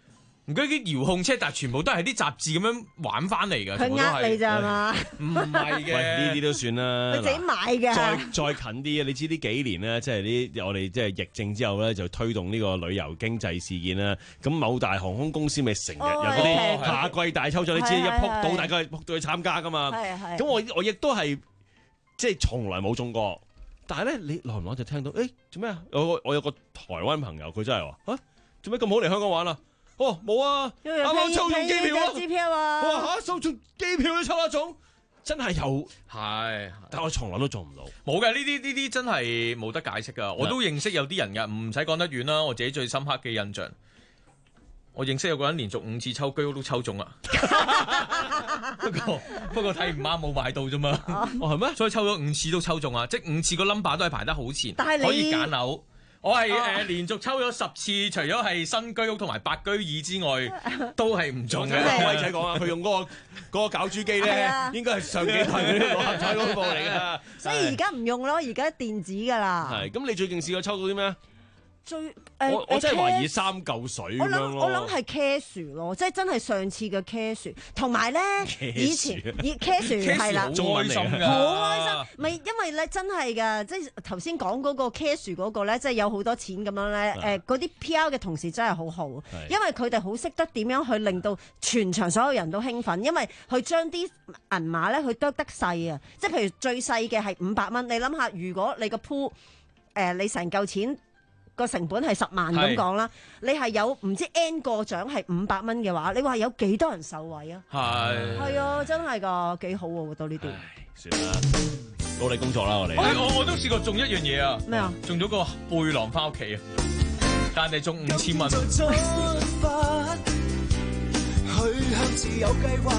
唔記得啲遙控車，但係全部都係啲雜誌咁樣玩翻嚟㗎。 佢呃你咋嘛？ 唔係嘅， 呢啲都算啦。 佢自己買嘅。 再再近啲啊！你知呢幾年咧，即係啲我哋即係疫症之後咧，就推動呢個旅遊經濟事件啦。咁某大航空公司咪成日有嗰啲夏季大抽獎，你知一撲到大家撲到去參加㗎嘛。咁我我亦都係即係從來冇中過，但係咧你耐唔耐就聽到，誒做咩啊？我我有個台灣朋友，佢真係話啊，做咩咁好嚟香港玩啊？哦，冇啊，啱啱抽中機票啊！ 機票啊！ 我話嚇，抽中機票都抽得中，真係有係， 但我從來都做唔到。 冇嘅，呢啲呢啲真係冇得解釋㗎。我都認識有啲人㗎，唔使講得遠啦。我自己最深刻嘅印象，我認識有個人連續五次抽居屋都抽中啦。不過不過睇唔啱冇買到啫嘛。哦係咩？所以抽咗五次都抽中啊！即係五次個 number 都係排得好前，可以揀樓。我係誒、呃、連續抽咗十次，除咗係新居屋同埋白居二之外，都係唔中嘅。 威仔講啊，佢用嗰、嗰個嗰個攪珠機咧，應該係上幾代嗰啲六合彩嗰部嚟㗎。 所以而家唔用咯，而家電子㗎啦。 係，咁你最近試過抽到啲咩？ 最誒、 我我真係懷疑三嚿水咁樣咯。 我諗係 cash 咯，即係真係上次嘅 cash，同埋咧以前以 cash 係啦， 好開心㗎， 好開心。咪因為咧真係㗎，即係頭先講嗰個 cash 嗰個咧，即係有好多錢咁樣咧。誒嗰啲 P R 嘅同事真係好好，因為佢哋好識得點樣去令到全場所有人都興奮，因為佢將啲銀碼咧佢剁得細啊，即係譬如最細嘅係五百蚊，你諗下，如果你個 pool 誒你成嚿錢。個成本係十萬咁講啦，你係有唔知 N 個獎係五百蚊嘅話，你話有幾多人受惠啊？ 係係啊，真係㗎，幾好喎！我覺得呢啲算啦，努力工作啦，我哋。 我我都試過中一樣嘢啊！ 咩啊？ 中咗個背囊翻屋企啊！但係中五千蚊。去向自有計劃，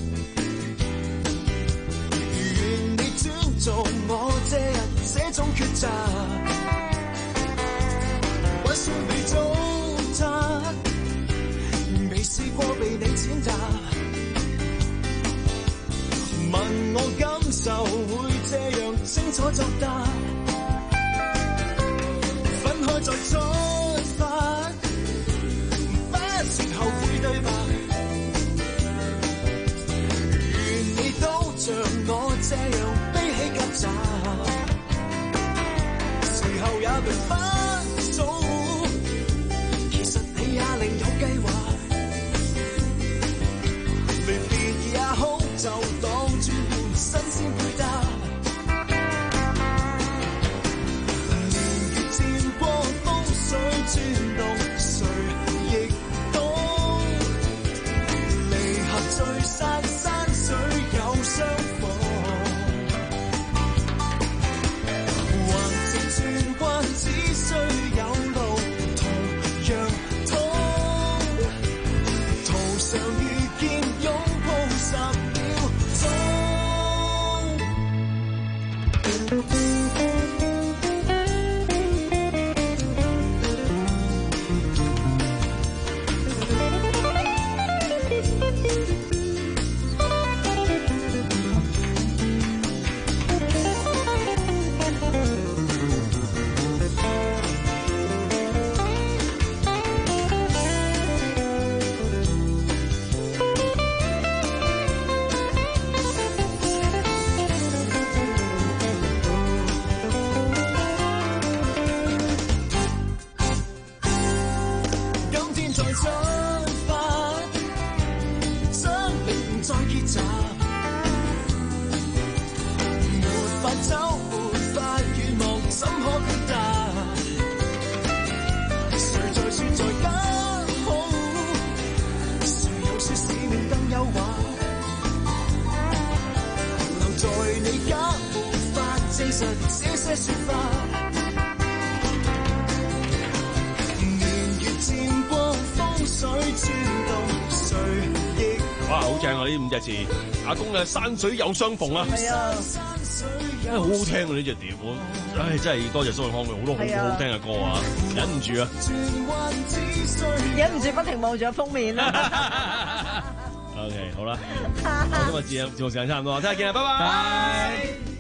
願你尊重我這人這種抉擇。還算未做責，未試過被你踐踏。問我感受會這樣清楚作答，分開再出發，不說後悔對白。願你都像我這樣悲喜夾雜，隨後也沒分數。也另有計劃，離別也好，就當轉換新鮮配搭。年月漸過，風水轉動，誰亦懂。離合聚散，山水有相逢。橫直轉彎，只需有路，同樣。常遇見擁抱十秒鐘。 哇，好正啊！呢五隻字，阿公嘅山水有相逢啊！ 係啊， 真係好好聽啊！呢隻碟，我唉真係多謝蘇永康嘅好多好好聽嘅歌啊！忍唔住啊！ 忍唔住不停望住個封面啊！ OK， 好啦，今日節節目時間差唔多，聽日見啦，拜拜。